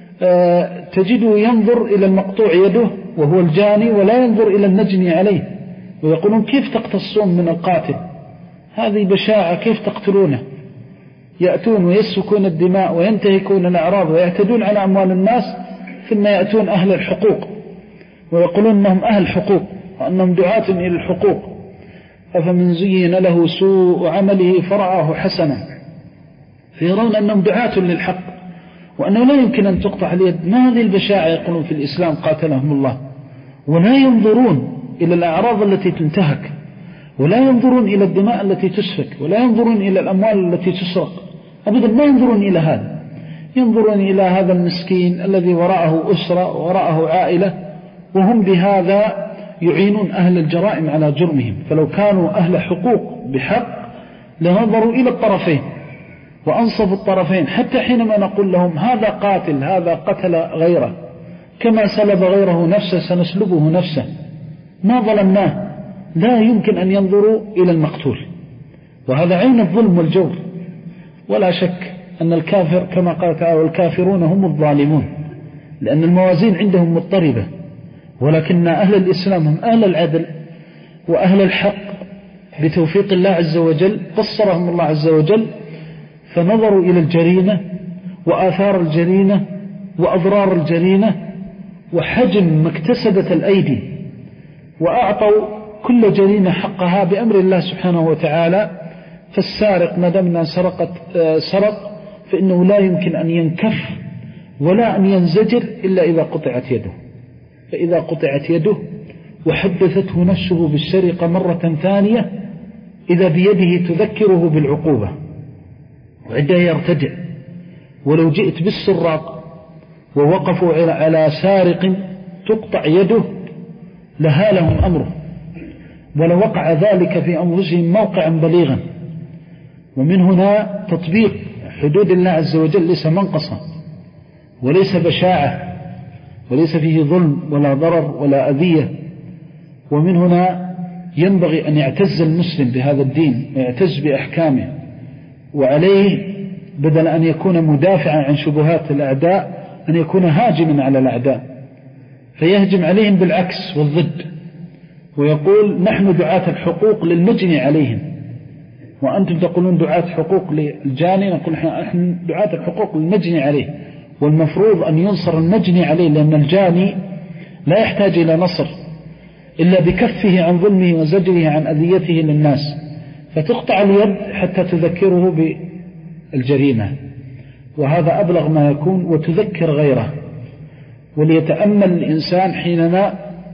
تجده ينظر إلى المقطوع يده وهو الجاني، ولا ينظر إلى المجني عليه، ويقولون كيف تقتصون من القاتل؟ هذه بشاعة، كيف تقتلونه؟ يأتون ويسفكون الدماء وينتهكون الأعراض ويعتدون على أموال الناس، ثم يأتون أهل الحقوق ويقولون أنهم أهل حقوق وأنهم دعاة إلى الحقوق. أفمن زين له سوء عمله فرآه حسنا، فيرون أنهم دعاة للحق وأنه لا يمكن أن تقطع اليد. ما هذه البشاعة يقولون في الإسلام قاتلهم الله؟ ولا ينظرون إلى الأعراض التي تنتهك، ولا ينظرون إلى الدماء التي تسفك، ولا ينظرون إلى الأموال التي تسرق أبدا، ما ينظرون إلى هذا. ينظرون إلى هذا المسكين الذي وراءه أسرة وراءه عائلة، وهم بهذا يعينون أهل الجرائم على جرمهم. فلو كانوا أهل حقوق بحق لنظروا إلى الطرفين وأنصفوا الطرفين، حتى حينما نقول لهم هذا قاتل، هذا قتل غيره، كما سلب غيره نفسه سنسلبه نفسه، ما ظلمناه. لا يمكن أن ينظروا إلى المقتول، وهذا عين الظلم والجور. ولا شك أن الكافر كما قال تعالى والكافرون هم الظالمون، لأن الموازين عندهم مضطربة. ولكن أهل الإسلام هم أهل العدل وأهل الحق بتوفيق الله عز وجل، بصرهم الله عز وجل، فنظروا إلى الجريمة وآثار الجريمة وأضرار الجريمة وحجم ما اكتسبت الأيدي، وأعطوا كل جريمة حقها بأمر الله سبحانه وتعالى. فالسارق ما دامنا سرقت سرق فإنه لا يمكن أن ينكف ولا أن ينزجر إلا إذا قطعت يده. فإذا قطعت يده وحدثته نفسه بالسرقة مرة ثانية، إذا بيده تذكره بالعقوبة وعندها يرتجع. ولو جئت بالسراق ووقفوا على سارق تقطع يده لهالهم أمره، ولو وقع ذلك في أنفسهم موقعا بليغا. ومن هنا تطبيق حدود الله عز وجل ليس منقصا وليس بشاعة وليس فيه ظلم ولا ضرر ولا أذية. ومن هنا ينبغي أن يعتز المسلم بهذا الدين ويعتز بأحكامه، وعليه بدل أن يكون مدافعا عن شبهات الأعداء أن يكون هاجما على الأعداء، فيهجم عليهم بالعكس والضد، ويقول نحن دعاة الحقوق للمجني عليهم، وأنتم تقولون دعاة حقوق للجاني، نقول نحن دعاة الحقوق للمجني عليه، والمفروض أن ينصر المجني عليه، لأن الجاني لا يحتاج إلى نصر إلا بكفه عن ظلمه وزجره عن أذيته للناس، فتقطع اليد حتى تذكره بالجريمة، وهذا أبلغ ما يكون، وتذكر غيره. وليتأمل الإنسان حينما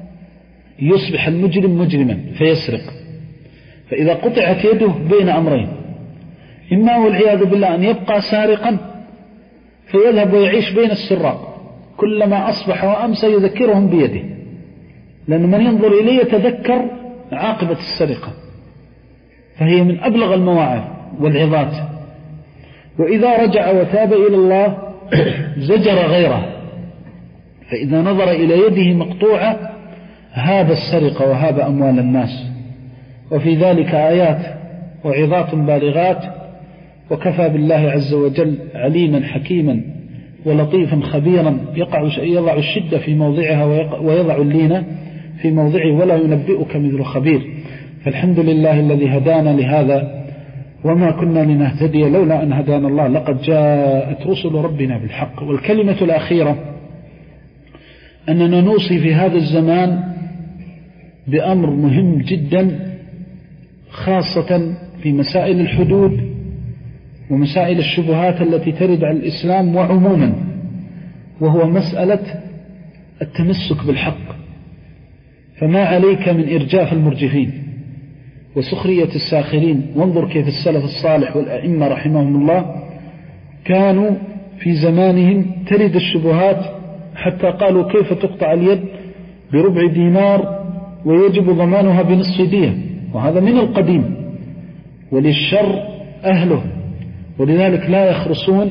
يصبح المجرم مجرما فيسرق، فإذا قطعت يده بين أمرين: إما والعياذ بالله أن يبقى سارقا فيذهب ويعيش بين السراق، كلما أصبح وأمسى يذكرهم بيده، لأن من ينظر إليه يتذكر عاقبة السرقة، فهي من أبلغ المواعظ والعظات. وإذا رجع وتاب إلى الله زجر غيره، فإذا نظر إلى يده مقطوعة هاب السرقة وهاب أموال الناس. وفي ذلك آيات وعظات بالغات، وكفى بالله عز وجل عليما حكيما ولطيفا خبيرا، يقع يضع الشدة في موضعها ويضع اللين في موضعه، ولا ينبئك مثل خبير. فالحمد لله الذي هدانا لهذا، وما كنا لنهتدي لولا أن هدانا الله، لقد جاءت رسل ربنا بالحق. والكلمة الأخيرة أننا نوصي في هذا الزمان بأمر مهم جدا، خاصة في مسائل الحدود ومسائل الشبهات التي ترد على الإسلام وعموما، وهو مسألة التمسك بالحق. فما عليك من إرجاف المرجفين وسخرية الساخرين. وانظر كيف السلف الصالح والأئمة رحمهم الله كانوا في زمانهم ترد الشبهات، حتى قالوا كيف تقطع اليد بربع دينار ويجب ضمانها بنصف دية، وهذا من القديم، وللشر أهله، ولذلك لا يخرصون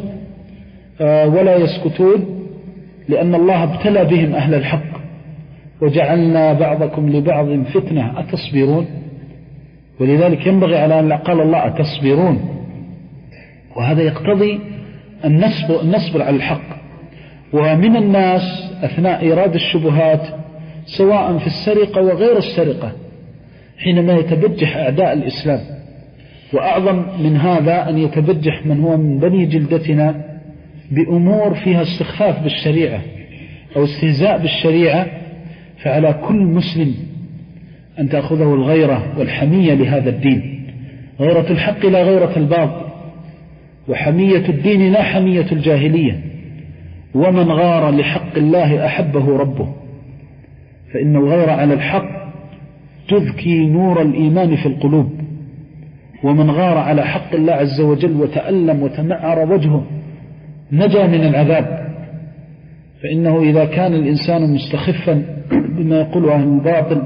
ولا يسكتون، لأن الله ابتلى بهم أهل الحق: وجعلنا بعضكم لبعض فتنة أتصبرون. ولذلك ينبغي على أن قال الله أتصبرون، وهذا يقتضي النصبر, النصبر على الحق. ومن الناس أثناء إيراد الشبهات سواء في السرقة وغير السرقة حينما يتبجح أعداء الإسلام، وأعظم من هذا أن يتبجح من هو من بني جلدتنا بأمور فيها استخفاف بالشريعة أو استهزاء بالشريعة، فعلى كل مسلم أن تأخذه الغيرة والحمية لهذا الدين، غيرة الحق لا غيرة الباطل، وحمية الدين لا حمية الجاهلية. ومن غار لحق الله أحبه ربه، فإن الغيرة على الحق تذكي نور الإيمان في القلوب. ومن غار على حق الله عز وجل وتألم وتمعر وجهه نجا من العذاب. فإنه إذا كان الإنسان مستخفا بما يقول أهل الباطل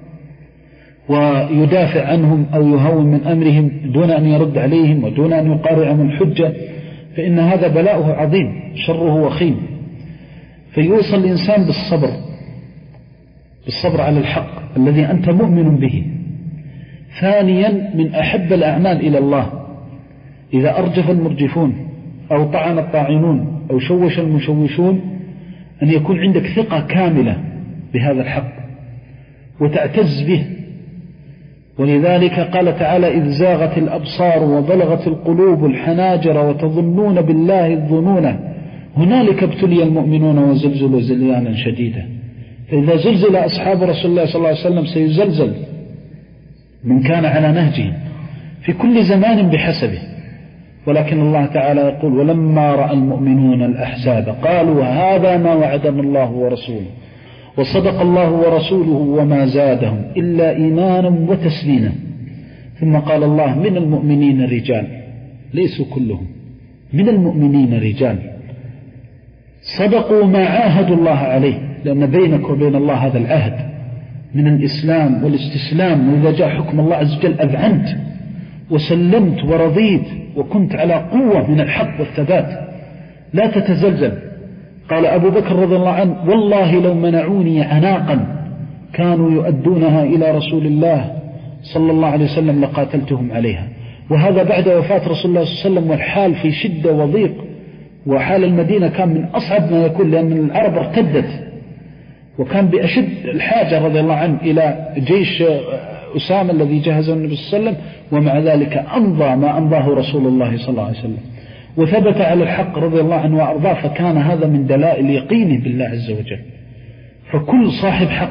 ويدافع عنهم أو يهون من أمرهم دون أن يرد عليهم ودون أن يقارعهم الحجة، فإن هذا بلاؤه عظيم، شره وخيم. فيوصل الإنسان بالصبر، بالصبر على الحق الذي أنت مؤمن به. ثانيا، من أحب الأعمال إلى الله إذا أرجف المرجفون أو طعن الطاعنون أو شوش المشوشون أن يكون عندك ثقة كاملة بهذا الحق وتعتز به. ولذلك قال تعالى: إذ زاغت الأبصار وبلغت القلوب الحناجر وتظنون بالله الظنون هنالك ابتلي المؤمنون وزلزلوا زلزالا شديدا. فإذا زلزل أصحاب رسول الله صلى الله عليه وسلم سيزلزل من كان على نهجه في كل زمان بحسبه. ولكن الله تعالى يقول: ولما رأى المؤمنون الأحزاب قالوا هذا ما وعدنا الله ورسوله وصدق الله ورسوله وما زادهم إلا إيمانا وتسليما. ثم قال الله: من المؤمنين رجال، ليسوا كلهم، من المؤمنين رجال صدقوا ما عاهدوا الله عليه، لأن بينك وبين الله هذا العهد من الإسلام والاستسلام. وإذا جاء حكم الله عز وجل أذعنت وسلمت ورضيت وكنت على قوة من الحق والثبات، لا تتزلزل. قال أبو بكر رضي الله عنه: والله لو منعوني عناقا كانوا يؤدونها إلى رسول الله صلى الله عليه وسلم لقاتلتهم عليها. وهذا بعد وفاة رسول الله صلى الله عليه وسلم والحال في شدة وضيق، وحال المدينة كان من أصعب ما يكون، لأن العرب ارتدت وكان بأشد الحاجة رضي الله عنه إلى جيش أسامة الذي جهزه النبي صلى الله عليه وسلم، ومع ذلك أمضى ما أمضاه رسول الله صلى الله عليه وسلم وثبت على الحق رضي الله عنه وأرضاه، فكان هذا من دلائل يقينه بالله عز وجل. فكل صاحب حق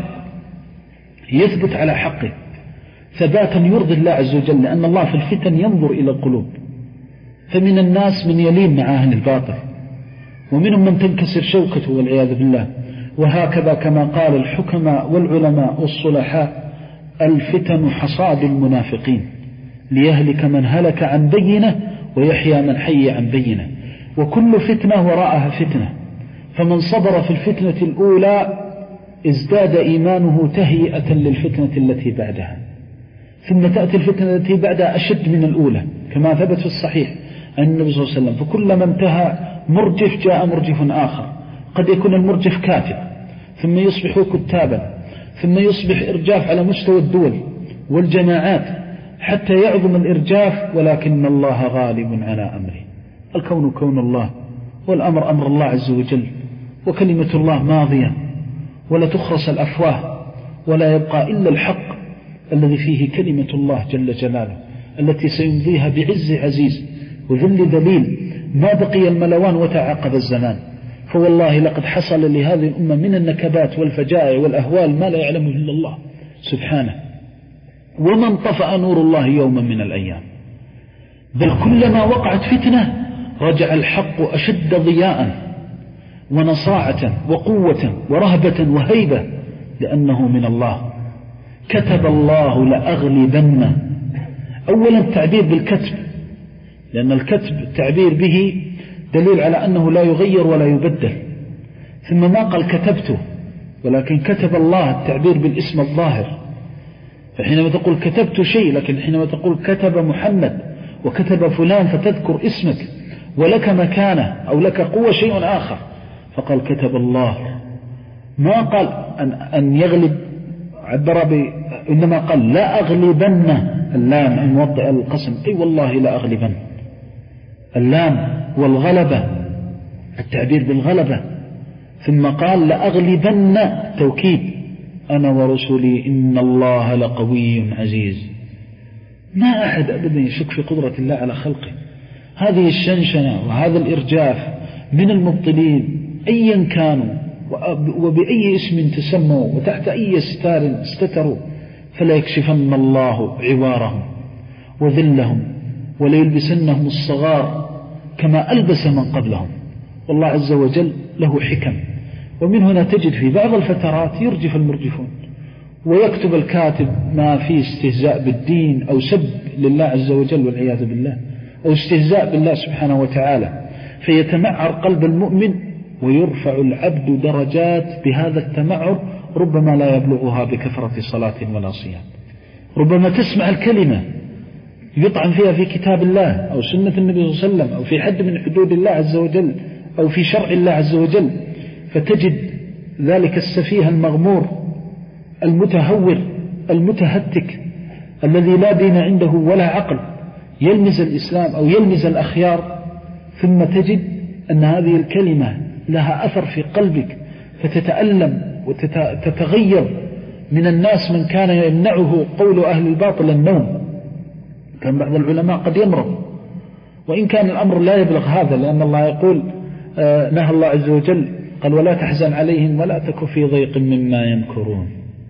يثبت على حقه ثباتا يرضي الله عز وجل، لأن الله في الفتن ينظر إلى القلوب، فمن الناس من يلين مع أهل الباطل، ومنهم من تنكسر شوكته والعياذ بالله. وهكذا كما قال الحكماء والعلماء والصلحاء: الفتن حصاد المنافقين، ليهلك من هلك عن بينه ويحيى من حي عن بينه. وكل فتنة وراءها فتنة، فمن صبر في الفتنة الأولى ازداد إيمانه تهيئة للفتنة التي بعدها، ثم تأتي الفتنة التي بعدها أشد من الأولى كما ثبت في الصحيح عن النبي صلى الله عليه وسلم. فكلما انتهى مرجف جاء مرجف آخر، قد يكون المرجف كاتب ثم يصبح كتابا، ثم يصبح إرجاف على مستوى الدول والجماعات حتى يعظم الإرجاف، ولكن الله غالب على أمره. الكون كون الله والأمر أمر الله عز وجل، وكلمة الله ماضية ولا تخرس الأفواه، ولا يبقى إلا الحق الذي فيه كلمة الله جل جلاله التي سيمضيها بعز عزيز وذل ذليل ما بقي الملوان وتعاقب الزمان. فوالله لقد حصل لهذه الأمة من النكبات والفجائع والأهوال ما لا يعلمه إلا الله سبحانه، وما انطفأ نور الله يوما من الأيام، بل كلما وقعت فتنة رجع الحق أشد ضياء ونصاعة وقوة ورهبة وهيبة، لأنه من الله. كتب الله لأغلبن. أولا التعبير بالكتب، لأن الكتب التعبير به دليل على أنه لا يغير ولا يبدل، ثم ما قال كتبته، ولكن كتب الله التعبير بالاسم الظاهر. فحينما تقول كتبت شيء، لكن حينما تقول كتب محمد وكتب فلان فتذكر اسمك ولك مكانة أو لك قوة شيء آخر، فقال كتب الله. ما قال أن, أن يغلب، عبر ب... إنما قال لا أغلبن، اللام الموضع القسم، أي والله لا أغلبن، اللام والغلبة التعبير بالغلبة. ثم قال لأغلبن توكيد، أنا ورسلي إن الله لقوي عزيز. ما أحد أبدا يشك في قدرة الله على خلقه. هذه الشنشنة وهذا الإرجاف من المبطلين أيا كانوا وبأي اسم تسموا وتحت أي ستار استتروا، فلا يكشفن الله عوارهم وذلهم وليلبسنهم الصغار كما ألبس من قبلهم. والله عز وجل له حكم. ومن هنا تجد في بعض الفترات يرجف المرجفون، ويكتب الكاتب ما فيه استهزاء بالدين أو سب لله عز وجل والعياذ بالله، أو استهزاء بالله سبحانه وتعالى، فيتمعر قلب المؤمن ويرفع العبد درجات بهذا التمعر ربما لا يبلغها بكثرة صلاة ولا صيام. ربما تسمع الكلمة يطعن فيها في كتاب الله أو سنة النبي صلى الله عليه وسلم أو في حد من حدود الله عز وجل أو في شرع الله عز وجل، فتجد ذلك السفيه المغمور المتهور المتهتك الذي لا دين عنده ولا عقل يلمز الإسلام أو يلمز الأخيار، ثم تجد أن هذه الكلمة لها أثر في قلبك فتتألم وتتغير. من الناس من كان يمنعه قول أهل الباطل النوم، كان بعض العلماء قد يمرض، وإن كان الأمر لا يبلغ هذا، لأن الله يقول آه نهى الله عز وجل قال ولا تحزن عليهم ولا تك في ضيق مما يمكرون.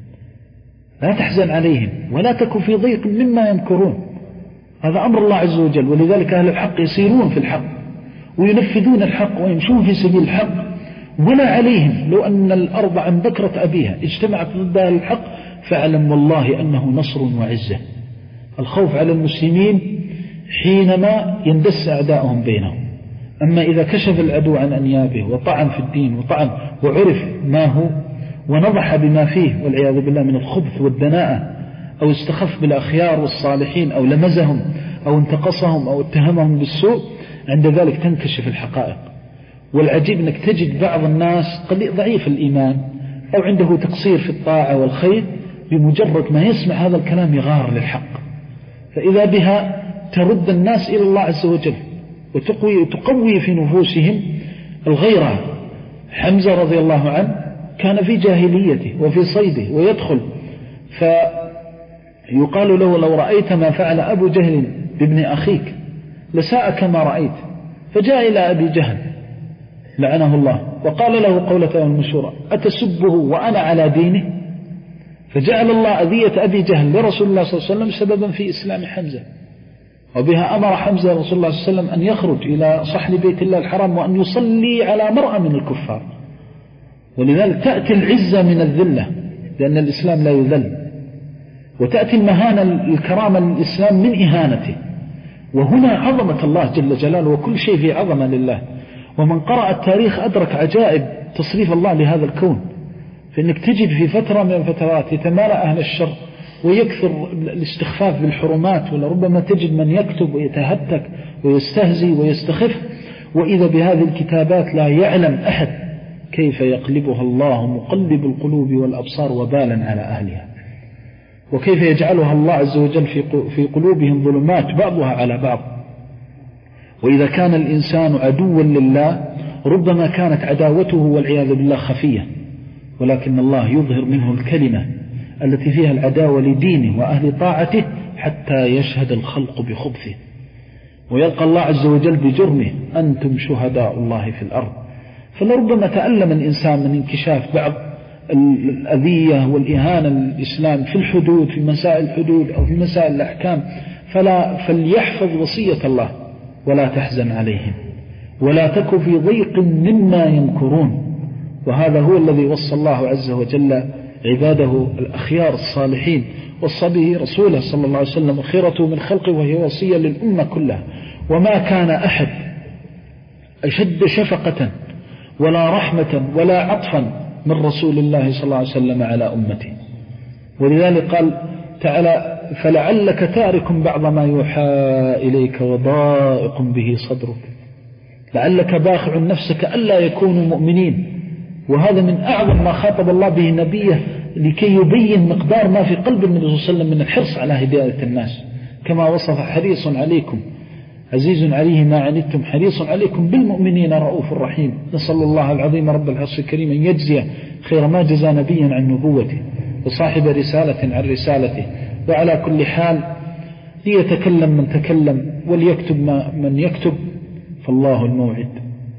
لا تحزن عليهم ولا تك في ضيق مما يمكرون، هذا أمر الله عز وجل. ولذلك أهل الحق يسيرون في الحق وينفذون الحق ويمشون في سبيل الحق ولا عليهم. لو أن الأرض عن بكرة أبيها اجتمعت ضد أهل الحق فاعلم والله أنه نصر وعزة. الخوف على المسلمين حينما يندس أعداؤهم بينهم، أما إذا كشف العدو عن أنيابه وطعن في الدين وطعن وعرف ما هو ونضح بما فيه والعياذ بالله من الخبث والدناءة، أو استخف بالأخيار والصالحين أو لمزهم أو انتقصهم أو اتهمهم بالسوء، عند ذلك تنكشف الحقائق. والعجيب أنك تجد بعض الناس قليل ضعيف الإيمان أو عنده تقصير في الطاعة والخير، بمجرد ما يسمع هذا الكلام يغار للحق، فإذا بها ترد الناس إلى الله عز وجل وتقوي تقوي في نفوسهم الغيرة. حمزة رضي الله عنه كان في جاهليته وفي صيده ويدخل، يقال له لو رأيت ما فعل أبو جهل بابن أخيك لساءك ما رأيت، فجاء إلى أبي جهل لعنه الله وقال له قولته المشهورة أتسبه وأنا على دينه؟ فجعل الله أذية أبي جهل لرسول الله صلى الله عليه وسلم سببا في إسلام حمزة، وبها أمر حمزة رسول الله صلى الله عليه وسلم أن يخرج إلى صحن بيت الله الحرام وأن يصلي على مرأة من الكفار. ولذلك تأتي العزة من الذلة لأن الإسلام لا يذل، وتأتي المهانة الكرامة للإسلام من إهانته. وهنا عظمة الله جل جلاله، وكل شيء في عظمة لله. ومن قرأ التاريخ أدرك عجائب تصريف الله لهذا الكون، فإنك تجد في فترة من الفترات يتمالأ أهل الشر ويكثر الاستخفاف بالحرمات، ولربما تجد من يكتب ويتهتك ويستهزي ويستخف، وإذا بهذه الكتابات لا يعلم أحد كيف يقلبها الله مقلب القلوب والأبصار وبالا على أهلها، وكيف يجعلها الله عز وجل في قلوبهم ظلمات بعضها على بعض. وإذا كان الإنسان عدوا لله ربما كانت عداوته والعياذ بالله خفية، ولكن الله يظهر منه الكلمة التي فيها العداوة لدينه وأهل طاعته حتى يشهد الخلق بخبثه، ويلقى الله عز وجل بجرمه أنتم شهداء الله في الأرض. فلربما تألم الإنسان من انكشاف بعض الأذية والإهانة للإسلام في الحدود، في مسائل الحدود أو في مسائل الأحكام، فلا فليحفظ وصية الله ولا تحزن عليهم ولا تك في ضيق مما ينكرون. وهذا هو الذي وصى الله عز وجل عباده الأخيار الصالحين، وصى به رسوله صلى الله عليه وسلم خيرته من خلقه، وهي وصية للأمة كلها. وما كان أحد أشد شفقة ولا رحمة ولا عطفا من رسول الله صلى الله عليه وسلم على أمته. ولذلك قال تعالى فلعلك تارك بعض ما يوحى إليك وضائق به صدرك، لعلك باخع نفسك ألا يكونوا مؤمنين. وهذا من أعظم ما خاطب الله به نبيه لكي يبين مقدار ما في قلب النبي صلى الله عليه وسلم من الحرص على هداية الناس، كما وصف حريص عليكم عزيز عليه ما عنتم حريص عليكم بالمؤمنين رؤوف رحيم. نسأل الله العظيم رب العرش الكريم أن يجزي خير ما جزى نبيا عن نبوته وصاحب رسالة عن رسالته. وعلى كل حال ليتكلم من تكلم وليكتب من يكتب، فالله الموعد.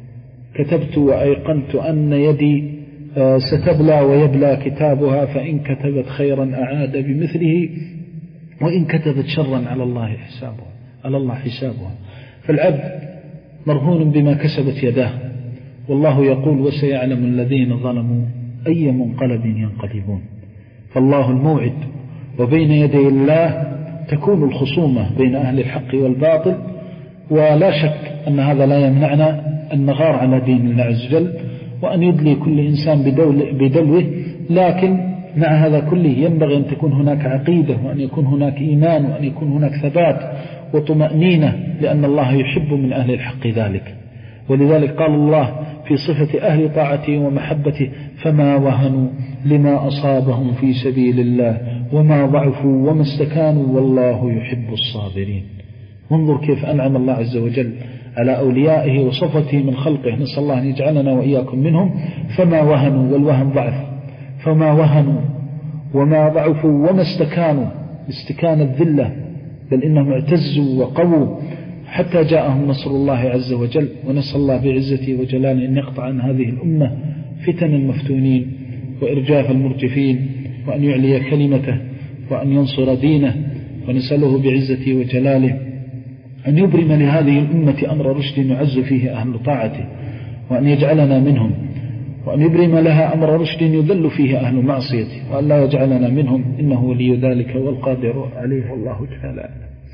كتبت وأيقنت أن يدي ستبلى ويبلى كتابها، فإن كتبت خيرا أعاد بمثله وإن كتبت شرا على الله حسابها على الله حسابها. فالعبد مرهون بما كسبت يداه، والله يقول وسيعلم الذين ظلموا أي منقلب ينقلبون. فالله الموعد، وبين يدي الله تكون الخصومة بين أهل الحق والباطل. ولا شك أن هذا لا يمنعنا أن نغار على دين الله عز وجل وأن يدلي كل إنسان بدلوه، لكن مع هذا كله ينبغي أن تكون هناك عقيدة، وأن يكون هناك إيمان، وأن يكون هناك ثبات وطمأنينة، لأن الله يحب من أهل الحق ذلك. ولذلك قال الله في صفة أهل طاعته ومحبته فما وهنوا لما أصابهم في سبيل الله وما ضعفوا وما استكانوا والله يحب الصابرين. وانظر كيف أنعم الله عز وجل على أوليائه وصفته من خلقه، نسأل الله أن يجعلنا وإياكم منهم. فما وهنوا، والوهن ضعف، فما وهنوا وما ضعفوا وما استكانوا، استكان الذلة، بل إنهم اعتزوا وقووا حتى جاءهم نصر الله عز وجل. ونسأل الله بعزته وجلاله أن يقطع عن هذه الأمة فتن المفتونين وإرجاف المرجفين، وأن يعلي كلمته وأن ينصر دينه. ونسأله بعزته وجلاله أن يبرم لهذه الأمة أمر رشد يعز فيه أهل طاعته، وأن يجعلنا منهم، وأن يبرم لها أمر رشد يذل فيه أهل معصيته، وأن لا يجعلنا منهم، إنه ولي ذلك والقادر عليه والله تعالى.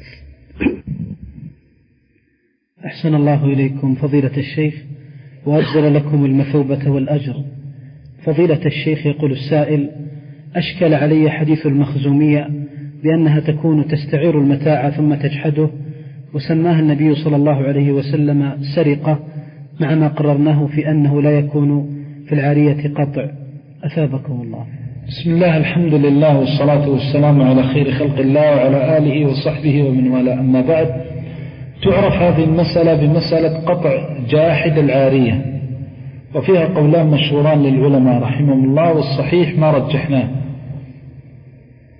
أحسن الله إليكم فضيلة الشيخ، وأجزل لكم المثوبة والأجر. فضيلة الشيخ، يقول السائل: أشكل علي حديث المخزومية بأنها تكون تستعير المتاع ثم تجحده، وسماها النبي صلى الله عليه وسلم سرقة، مع ما قررناه في أنه لا يكون في العارية قطع. أثابكم الله. بسم الله، الحمد لله، والصلاة والسلام على خير خلق الله وعلى آله وصحبه ومن والاه. أما بعد، تعرف هذه المسألة بمسألة قطع جاحد العارية، وفيها قولان مشهوران للعلماء رحمهم الله، والصحيح ما رجحناه.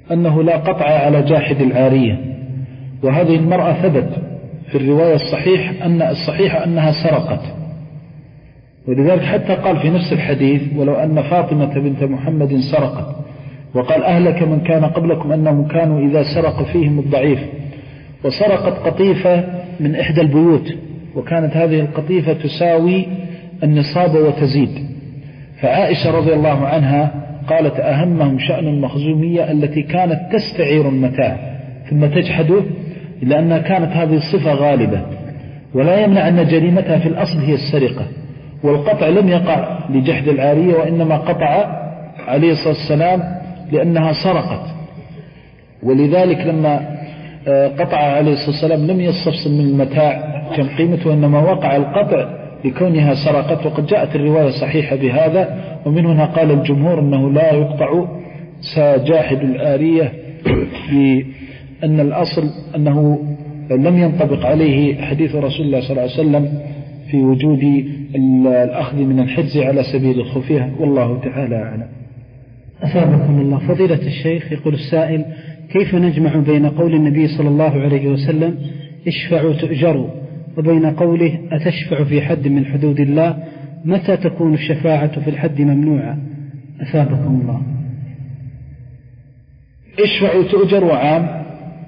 أنه لا قطع على جاحد العارية، وهذه المرأة ثبت في الرواية الصحيح أن الصحيح أنها سرقت، ولذلك حتى قال في نفس الحديث ولو أن فاطمة بنت محمد سرقت، وقال أهلك من كان قبلكم أنهم كانوا إذا سرق فيهم الضعيف، وسرقت قطيفة من إحدى البيوت، وكانت هذه القطيفة تساوي النصاب وتزيد. فعائشة رضي الله عنها قالت أهمهم شأن المخزومية التي كانت تستعير المتاع ثم تجحده، لأنها كانت هذه الصفة غالبة، ولا يمنع أن جريمتها في الأصل هي السرقة، والقطع لم يقع لجحد العارية، وإنما قطع عليه الصلاة والسلام لأنها سرقت. ولذلك لما قطع عليه الصلاة والسلام لم يستفصل من المتاع كم قيمته، وإنما وقع القطع لكونها سرقت، وقد جاءت الرواية صحيحة بهذا. ومن هنا قال الجمهور أنه لا يقطع جاحد العارية، بأن الأصل أنه لم ينطبق عليه حديث رسول الله صلى الله عليه وسلم في وجود الأخذ من الحجز على سبيل الخفية، والله تعالى أعلم. أثابكم الله. فضيلة الشيخ، يقول السائل: كيف نجمع بين قول النبي صلى الله عليه وسلم اشفعوا تؤجروا وبين قوله أتشفع في حد من حدود الله؟ متى تكون الشفاعة في الحد ممنوعة؟ أثابكم الله. اشفعوا تؤجروا عام،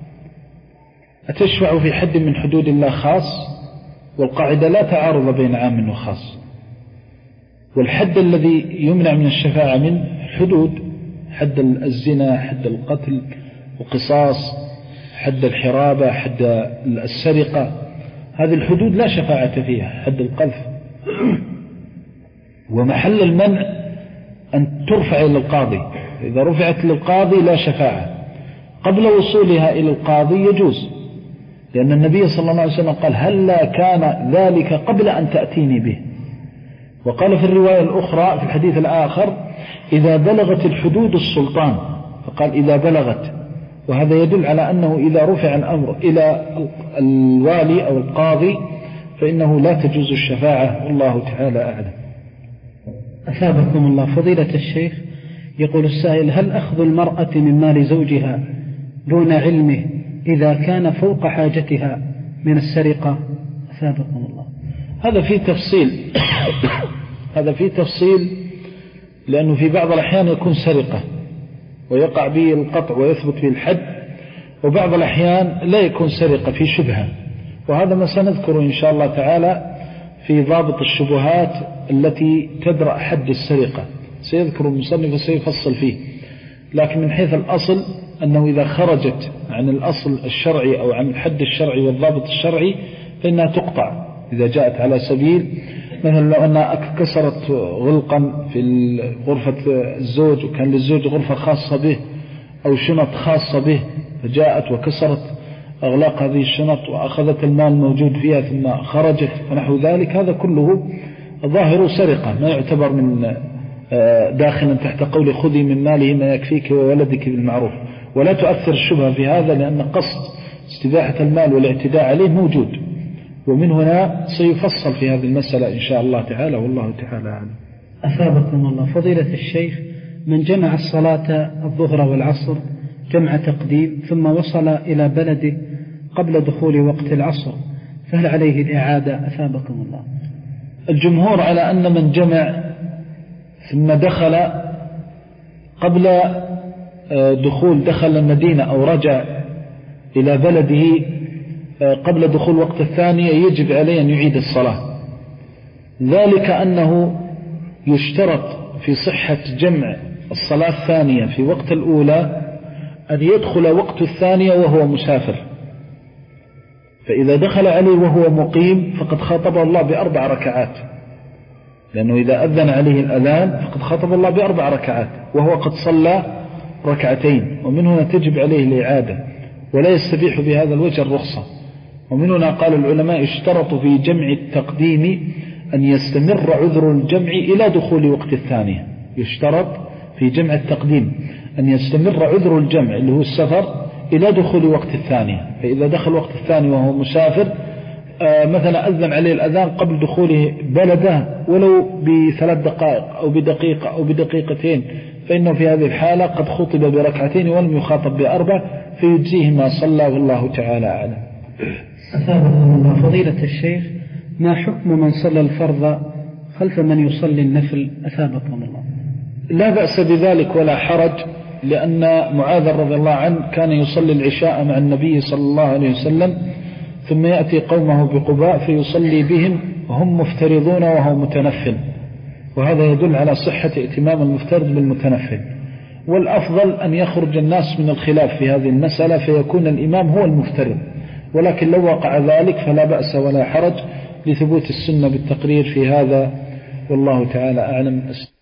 أتشفع في حد من حدود الله خاص، والقاعدة لا تعارض بين عام وخاص. والحد الذي يمنع من الشفاعة من حدود، حد الزنا، حد القتل وقصاص، حد الحرابة، حد السرقة، هذه الحدود لا شفاعة فيها، حد القذف. ومحل المنع أن ترفع إلى القاضي، إذا رفعت للقاضي لا شفاعة، قبل وصولها إلى القاضي يجوز، لأن النبي صلى الله عليه وسلم قال هلا كان ذلك قبل أن تأتيني به. وقال في الرواية الأخرى في الحديث الآخر إذا بلغت الحدود السلطان، فقال إذا بلغت، وهذا يدل على أنه إذا رفع الأمر إلى الوالي أو القاضي فإنه لا تجوز الشفاعة، والله تعالى أعلم. أثابكم الله. فضيلة الشيخ، يقول السائل: هل أخذ المرأة من مال زوجها دون علمه إذا كان فوق حاجتها من السرقة؟ أثابكم الله. هذا فيه تفصيل هذا فيه تفصيل لأنه في بعض الأحيان يكون سرقة ويقع به القطع ويثبت به الحد، وبعض الأحيان لا يكون سرقة في شبهة، وهذا ما سنذكره إن شاء الله تعالى في ضابط الشبهات التي تدرأ حد السرقة، سيذكر المصنف وسيفصل فيه. لكن من حيث الأصل أنه إذا خرجت عن الأصل الشرعي أو عن الحد الشرعي والضابط الشرعي فإنها تقطع إذا جاءت على سبيل، مثلا لو أنها كسرت غلقا في غرفة الزوج وكان للزوج غرفة خاصة به أو شنط خاصة به، فجاءت وكسرت أغلاق هذه الشنط وأخذت المال الموجود فيها ثم خرجت فنحو ذلك، هذا كله ظاهر سرقة، ما يعتبر من داخلا تحت قول خذي من ماله ما يكفيك وولدك بالمعروف. ولا تؤثر الشبهة في هذا، لأن قصد استباحة المال والاعتداء عليه موجود، ومن هنا سيفصل في هذه المسألة إن شاء الله تعالى، والله تعالى أعلم. أثابكم الله. فضيلة الشيخ، من جمع الصلاة الظهر والعصر جمع تقديم ثم وصل إلى بلده قبل دخول وقت العصر، فهل عليه الإعادة؟ أثابكم الله. الجمهور على أن من جمع ثم دخل قبل دخول دخل المدينة أو رجع إلى بلده قبل دخول وقت الثانية يجب عليه أن يعيد الصلاة، ذلك أنه يشترط في صحة جمع الصلاة الثانية في وقت الأولى أن يدخل وقت الثانية وهو مسافر، فإذا دخل عليه وهو مقيم فقد خاطب الله بأربع ركعات، لأنه إذا أذن عليه الأذان فقد خاطب الله بأربع ركعات وهو قد صلى ركعتين، ومن هنا تجب عليه الإعادة ولا يستبيح بهذا الوجه الرخصة. ومن هنا قال العلماء اشترط في جمع التقديم أن يستمر عذر الجمع إلى دخول وقت الثانية، يشترط في جمع التقديم أن يستمر عذر الجمع اللي هو السفر إلى دخول وقت الثانية، فإذا دخل وقت الثاني وهو مسافر آه مثلا أذن عليه الأذان قبل دخوله بلده ولو بثلاث دقائق أو بدقيقة أو بدقيقتين فإنه في هذه الحالة قد خطب بركعتين ولم يخاطب بأربع فيجزيه ما صلى، والله تعالى أعلم. أثابكم الله فضيلة الشيخ، ما حكم من صلى الفرض خلف من يصلي النفل؟ أثابكم الله. لا بأس بذلك ولا حرج، لأن معاذ رضي الله عنه كان يصلي العشاء مع النبي صلى الله عليه وسلم ثم يأتي قومه بقباء فيصلي بهم وهم مفترضون وهو متنفل، وهذا يدل على صحة ائتمام المفترض بالمتنفل. والأفضل أن يخرج الناس من الخلاف في هذه المسألة فيكون الإمام هو المفترض، ولكن لو وقع ذلك فلا بأس ولا حرج لثبوت السنة بالتقرير في هذا، والله تعالى أعلم.